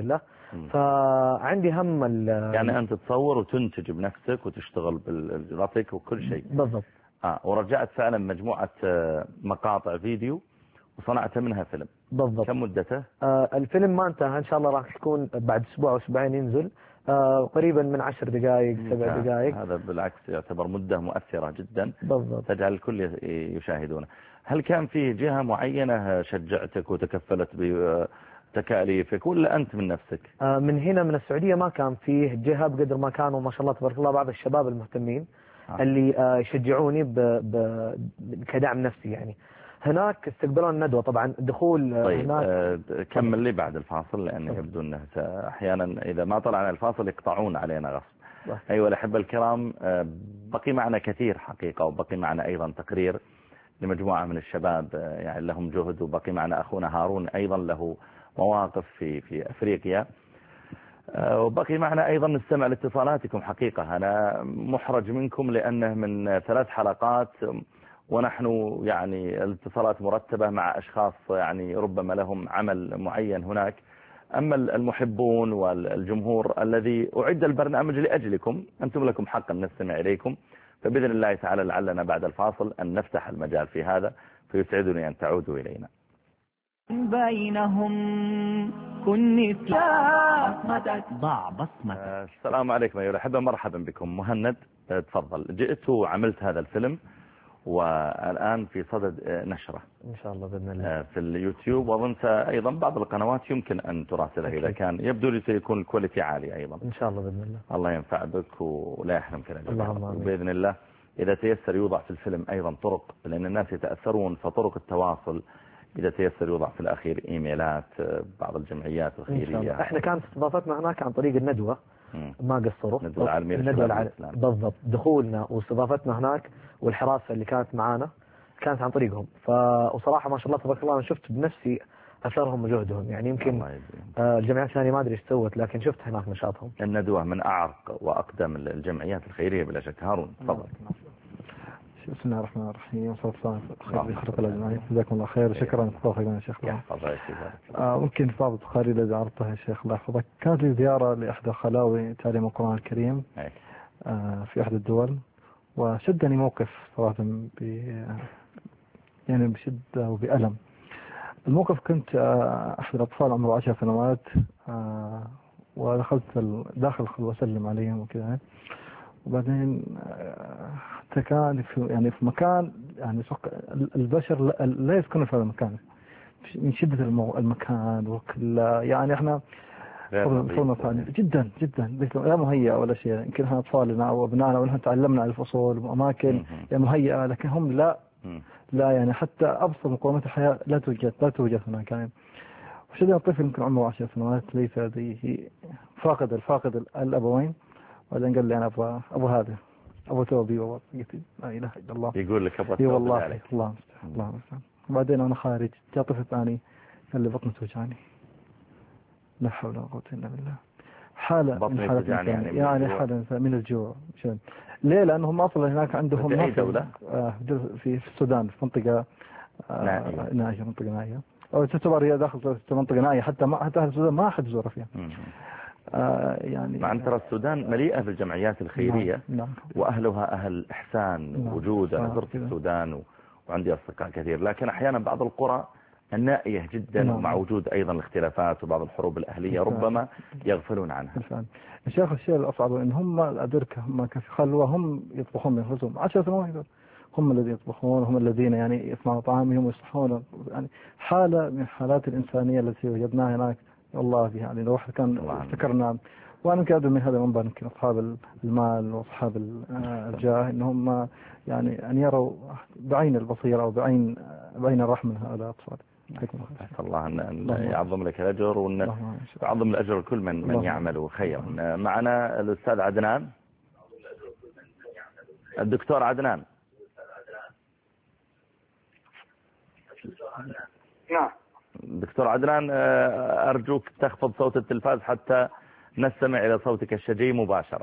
فعندي هم يعني أنت تصور وتنتج بنفسك وتشتغل بالجرافيك وكل شيء. بالضبط. آه ورجعت فعلا مجموعة مقاطع فيديو وصنعت منها فيلم. بالضبط. كم مدته؟ آه الفيلم ما انتهى، إن شاء الله راح يكون بعد أسبوع أو أسبوعين ينزل، آه قريبا من عشر دقائق سبع دقائق. هذا بالعكس يعتبر مدة مؤثرة جدا. بالضبط. تجعل الكل يشاهدونه. هل كان في جهة معينة شجعتك وتكفلت بتكاليفك ولا أنت من نفسك؟ آه من هنا من السعودية ما كان فيه جهة بقدر ما كانوا ما شاء الله تبارك الله بعض الشباب المهتمين آه. اللي آه يشجعوني ب... ب... كدعم نفسي يعني. هناك استقبلون ندوة طبعا دخول. طيب هناك آه كمل لي بعد الفاصل لأن يبدو أنه أحيانا إذا ما طلعنا الفاصل يقطعون علينا غصب. أيها الأحبة الكرام، آه بقي معنا كثير حقيقة، وبقي معنا أيضا تقرير لمجموعة من الشباب آه يعني لهم جهد، وبقي معنا أخونا هارون أيضا له مواقف في في أفريقيا، آه وبقي معنا أيضا نستمع لاتصالاتكم. حقيقة أنا محرج منكم لأنه من ثلاث حلقات ونحن يعني الاتصالات مرتبة مع أشخاص يعني ربما لهم عمل معين هناك. أما المحبون والجمهور الذي أعد البرنامج لأجلكم، أنتم لكم حق أن نستمع إليكم، فبإذن الله تعالى لعلنا بعد الفاصل أن نفتح المجال في هذا، فيسعدني أن تعودوا إلينا. بينهم كن بصمتك ضع بصمتك. السلام عليكم أيها الأحبة، مرحبا بكم. مهند تفضل. جئت وعملت هذا الفيلم والآن في صدد نشره إن شاء الله بإذن الله في اليوتيوب، وأظن أيضا بعض القنوات يمكن أن تراسله إذا كان يبدو لي سيكون الكواليتي عالي أيضا. إن شاء الله بإذن الله. الله ينفع بك ولا يحرم فينا جميعا. وبإذن الله إذا تيسر يوضع في الفيلم أيضا طرق، لأن الناس يتأثرون، فطرق التواصل إذا تيسر يوضع في الأخير إيميلات بعض الجمعيات الخيرية. إحنا كانت استضافتنا هناك عن طريق الندوة، ما قصروا. الندوة العالمية الندوة العالمية بالضبط. دخولنا واستضافتنا هناك والحراسة اللي كانت معانا كانت عن طريقهم. فصراحة ما شاء الله تبارك الله أنا شفت بنفسي أثرهم وجهدهم. يعني يمكن آه الجمعيات الثانية ما أدري ايش سوت، لكن شفت هناك نشاطهم. الندوة من أعرق وأقدم الجمعيات الخيرية بلا شك. هارون تفضل. بسم الله الرحمن الرحيم وصلى الله على خير الله أجمعين. جزاكم الله خير وشكرا لك يا شيخ. آه ممكن في بعض التقارير التي عرضتها يا شيخ الله يحفظك، كانت لي زيارة لإحدى خلاوي تعليم القرآن الكريم آه في إحدى الدول، وشدني موقف صراحة ب يعني بشدة وبألم. الموقف كنت آه أحد الأطفال عمره عشر سنوات آه ودخلت داخل الخلوة أسلم عليهم وكذا، وبعدين حتى كان في يعني في مكان يعني البشر لا يسكنوا في هذا المكان من شدة المكان وكل يعني احنا جدا جدا لا مهيئة ولا شيء. يمكن احنا اطفالنا او ابنائنا ونحن تعلمنا على الفصول واماكن يعني مهيئة، لكن هم لا لا يعني حتى ابسط مقومات الحياة لا توجد لا توجد هناك. يعني وشدنا الطفل يمكن عمره عشر سنوات ليس لديه فاقد الفاقد الابوين، وبعدين قال لي أنا أبغى أبغى هذا أبغى توبي وأبغى لا إله إلا الله. يقول لك أبغى توبي والله عليك. الله الله المستعان. وبعدين أنا خارج جاء طفل ثاني قال لي بطني توجعني. لا حول ولا قوة إلا بالله. حالة من حالات يعني, يعني, يعني حالة من الجوع. ليه؟ لأنهم أصلا هناك عندهم في أي دولة؟ في في السودان في منطقة نائية نائية منطقة نائية أو تعتبر هي داخل منطقة نائية، حتى ما حتى أهل السودان ما أحد يزور فيها. آه يعني مع أن ترى السودان مليئة بالجمعيات الخيرية. نعم. نعم. وأهلها أهل إحسان. نعم. وجود. أنا زرت السودان و... وعندي أصدقاء كثير، لكن أحيانا بعض القرى النائية جدا. نعم. ومع وجود أيضا الاختلافات وبعض الحروب الأهلية ربما يغفلون عنها. الشيخ الشيء الأصعب إن هم الأدركة هم في خلوة هم يطبخون من أنفسهم عشر سنوات، هم الذين يطبخون، هم الذين يعني يصنعوا طعامهم ويصلحون. يعني حالة من حالات الإنسانية التي وجدناها هناك والله يعني لو واحد كان افتكرنا. وأنا كاد من هذا المنبر يمكن أصحاب المال وأصحاب الجاه إنهم يعني أن يروا بعين البصيرة أو بعين بعين الرحمة هؤلاء الأطفال. الله أن يعظم لك الأجر وأن يعظم الأجر كل من من يعمل خيرا. معنا الأستاذ عدنان، الدكتور عدنان. نعم دكتور عدنان، أرجوك تخفض صوت التلفاز حتى نستمع إلى صوتك الشجي مباشرة.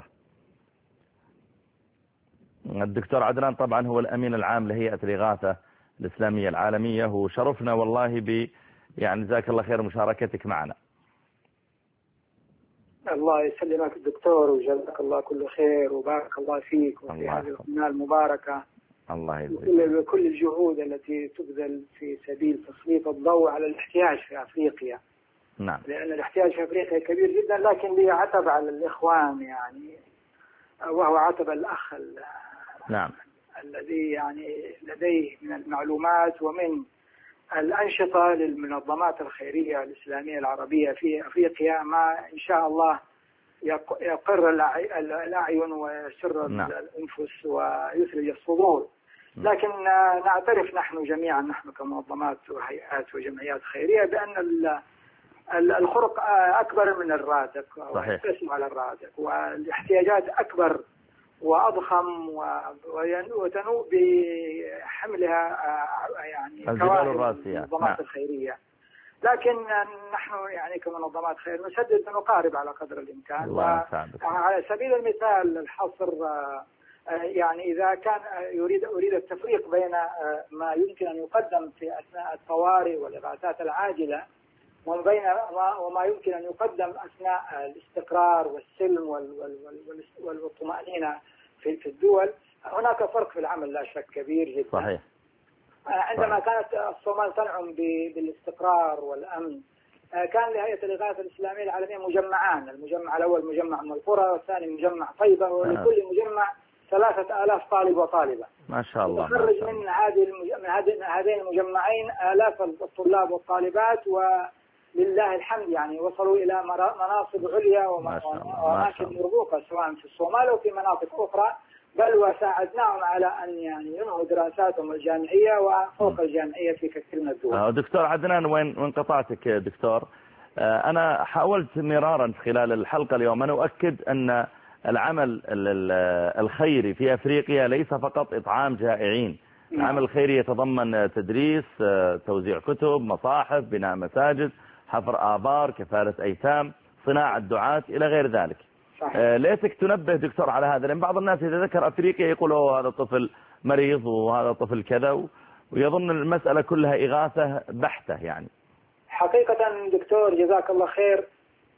الدكتور عدنان طبعا هو الأمين العام لهيئة الإغاثة الإسلامية العالمية، وشرفنا والله ب يعني جزاك الله خير مشاركتك معنا. الله يسلمك الدكتور وجزاك الله كل خير وبارك الله فيك وفي هذه القناة المباركة. الله يجزيك. كل الجهود التي تبذل في سبيل تسليط الضوء على الاحتياج في أفريقيا. نعم. لأن الاحتياج في أفريقيا كبير جدا، لكن لي عتب على الإخوان يعني، وهو عتب الأخ نعم. الذي يعني لديه من المعلومات ومن الأنشطة للمنظمات الخيرية الإسلامية العربية في أفريقيا، ما إن شاء الله يقر الأعين ويسر نعم. الأنفس ويثلج الصدور. لكن نعترف نحن جميعا، نحن كمنظمات وهيئات وجمعيات خيرية، بأن الخرق أكبر من الراتب ويقسم على الراتب، والاحتياجات أكبر وأضخم وتنوء بحملها يعني كواهب المنظمات الخيرية. لكن نحن يعني كمنظمات خير نسدد ونقارب على قدر الإمكان. وعلى سبيل المثال الحصر يعني إذا كان يريد أريد التفريق بين ما يمكن أن يقدم في أثناء الطوارئ والإغاثات العاجلة وبين وما يمكن أن يقدم أثناء الاستقرار والسلم والطمأنينة في في الدول، هناك فرق في العمل لا شك كبير جدا. صحيح. عندما كانت الصومال تنعم بالاستقرار والأمن، كان لهيئة الإغاثة الإسلامية العالمية مجمعان، المجمع الأول مجمع من القرى والثاني مجمع طيبة، ولكل مجمع ثلاثة آلاف طالب وطالبة. ما شاء الله. تخرج من هذه من هذين المجمعين آلاف الطلاب والطالبات، ولله الحمد يعني وصلوا إلى مناصب عليا وأماكن مرموقة سواء في الصومال أو في مناطق أخرى، بل وساعدناهم على أن يعني ينهوا دراساتهم الجامعية وفوق الجامعية في كثير من الدول. دكتور عدنان، وين وين قطعتك دكتور؟ أنا حاولت مرارا خلال الحلقة اليوم أن أؤكد أن العمل الخيري في أفريقيا ليس فقط إطعام جائعين. العمل الخيري يتضمن تدريس، توزيع كتب، مصاحف، بناء مساجد، حفر آبار، كفالة أيتام، صناعة دعاة إلى غير ذلك. آه ليتك تنبه دكتور على هذا، لأن بعض الناس إذا ذكر أفريقيا يقول أوه هذا طفل مريض وهذا طفل كذا، ويظن المسألة كلها إغاثة بحتة يعني. حقيقة دكتور جزاك الله خير،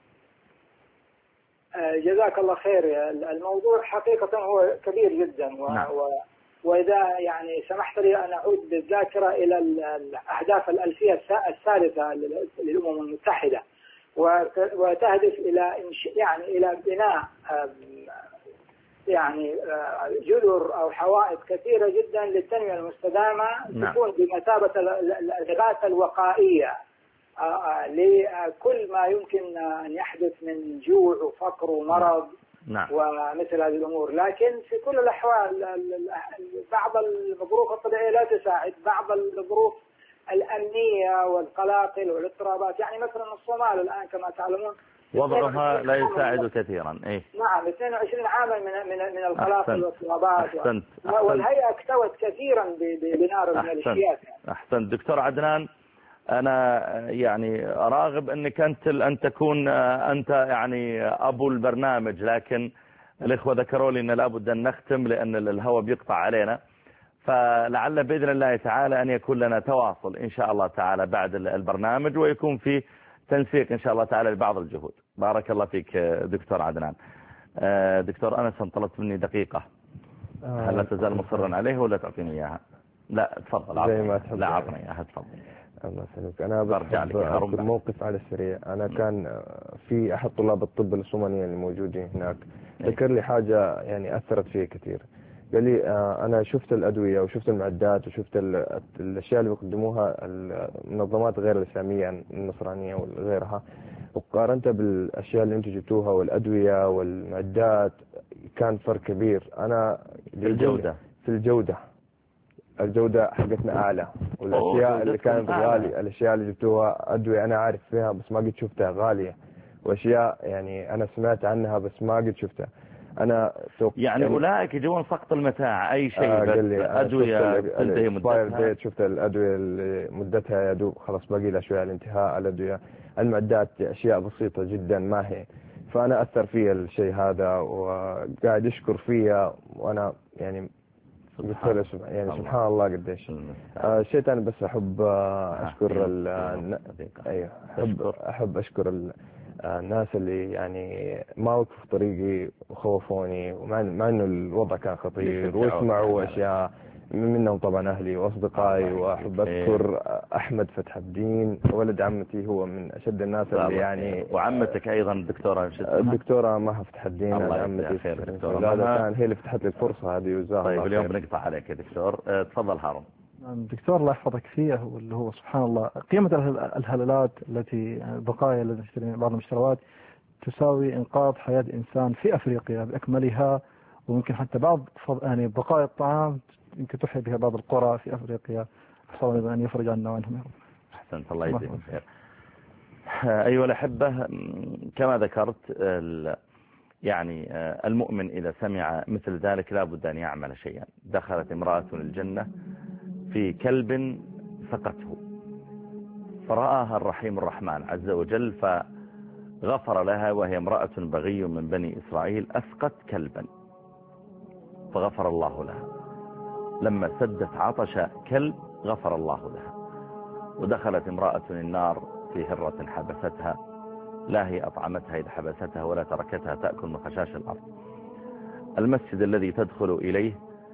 آه جزاك الله خير. الموضوع حقيقة هو كبير جدا و... نعم. و... وإذا يعني سمحت لي أن أعود بالذاكرة إلى الأهداف الألفية الثالثة للأمم المتحدة، وتهدف إلى يعني إلى بناء يعني جذر أو حوائط كثيرة جدا للتنمية المستدامة. نعم. تكون بمثابة الإغاثة الوقائية لكل ما يمكن أن يحدث من جوع وفقر ومرض. نعم. ومثل هذه الأمور. لكن في كل الأحوال بعض الظروف الطبيعية لا تساعد، بعض الظروف الأمنية والقلاقل والاضطرابات، يعني مثلا الصومال الآن كما تعلمون وضعها لا يساعد كثيرا. إيه؟ نعم، اثنين وعشرين عاما من من من القلاقل والاضطرابات. أحسنت. والهيئة اكتوت كثيرا بنار الميليشيات. أحسنت دكتور عدنان، أنا يعني راغب أنك أنت أن تكون أنت يعني أبو البرنامج، لكن الإخوة ذكروا لي أن لابد أن نختم لأن الهواء بيقطع علينا، فلعل بإذن الله تعالى أن يكون لنا تواصل إن شاء الله تعالى بعد البرنامج، ويكون في تنسيق إن شاء الله تعالى لبعض الجهود. بارك الله فيك دكتور عدنان. دكتور أنس طلبت مني دقيقة، هل لا تزال مصرا عليه ولا تعطيني إياها؟ لا تفضل. لا عطني إياها تفضل. الله يسلمك. أنا برجع لك أخذ موقف على السريع. أنا كان في أحد طلاب الطب الصوماليين اللي موجودين هناك ذكر لي حاجة يعني أثرت فيه كثير. قال لي أنا شفت الأدوية وشفت المعدات وشفت الأشياء اللي بيقدموها المنظمات غير الإسلامية النصرانية وغيرها، وقارنتها بالأشياء اللي أنتم جبتوها والأدوية والمعدات، كان فرق كبير. أنا في الجودة في الجودة الجودة حقتنا أعلى، والأشياء اللي كانت غالية، الأشياء اللي جبتوها أدوية أنا عارف فيها بس ما قد شفتها غالية، وأشياء يعني أنا سمعت عنها بس ما قد شفتها. أنا يعني أولئك يجون سقط المتاع أي شيء، آه بس أدوية تنتهي مدتها. شفت الأدوية اللي مدتها يدوب خلاص باقي لها شوية على الانتهاء. الأدوية المعدات أشياء بسيطة جدا ما هي، فأنا أثر فيها الشيء هذا وقاعد يشكر فيها، وأنا يعني سبحان يعني الله. سبحان الله قديش. آه شيء ثاني بس أحب آه أشكر ال أيوه أحب أحب أشكر الناس اللي يعني ما وقفوا في طريقي وخوفوني، ومع مع انه الوضع كان خطير واسمعوا اشياء منهم طبعا اهلي واصدقائي. واحب اذكر احمد فتح الدين ولد عمتي، هو من اشد الناس اللي يعني. وعمتك ايضا الدكتوره الدكتوره مها فتح الدين عمتي، كان هي اللي فتحت لي الفرصه هذه وجزاها الله خير. طيب اليوم بنقطع عليك يا دكتور. تفضل هارون. دكتور الله يحفظك فيه، واللي هو سبحان الله قيمة الهلالات التي البقايا التي نشتري بعض المشتريات تساوي إنقاذ حياة إنسان في أفريقيا بأكملها، وممكن حتى بعض يعني بقايا الطعام يمكن تحيي بها بعض القرى في أفريقيا. أحسن أن يفرج عنا وعنهم. أحسنت، الله يجزيكم خير. أيها الأحبة، كما ذكرت يعني المؤمن إذا سمع مثل ذلك لا بد أن يعمل شيئا. دخلت امرأة الجنة في كلب سقته، فرآها الرحيم الرحمن عز وجل فغفر لها، وهي امرأة بغي من بني إسرائيل أسقت كلبا فغفر الله لها. لما سدت عطش كلب غفر الله لها. ودخلت امرأة النار في هرة حبستها، لا هي أطعمتها إذ حبستها ولا تركتها تأكل من خشاش الأرض. المسجد الذي تدخل إليه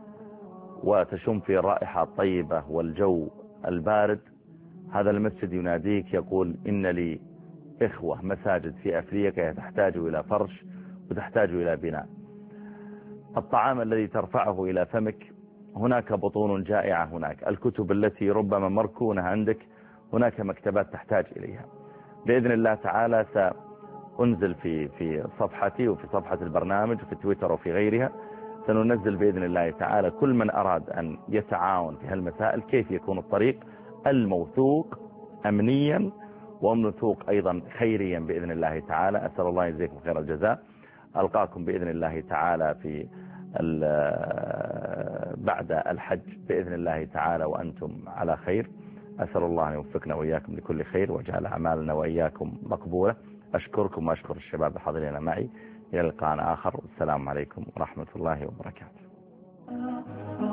وتشم في الرائحة الطيبة والجو البارد، هذا المسجد يناديك يقول إن لي إخوة مساجد في أفريقيا تحتاج إلى فرش وتحتاج إلى بناء. الطعام الذي ترفعه إلى فمك، هناك بطون جائعة، هناك الكتب التي ربما مركونة عندك، هناك مكتبات تحتاج إليها. بإذن الله تعالى سأنزل في في صفحتي وفي صفحة البرنامج وفي تويتر وفي غيرها، سننزل بإذن الله تعالى كل من أراد أن يتعاون في هالمسائل كيف يكون الطريق الموثوق أمنيا وموثوق أيضا خيريا بإذن الله تعالى. أسأل الله يجزيكم خير الجزاء. ألقاكم بإذن الله تعالى في بعد الحج بإذن الله تعالى وأنتم على خير. أسأل الله أن يوفقنا وإياكم لكل خير وجعل أعمالنا وإياكم مقبولة. أشكركم وأشكر الشباب الحاضرين معي. إلى لقاء آخر، والسلام عليكم ورحمة الله وبركاته.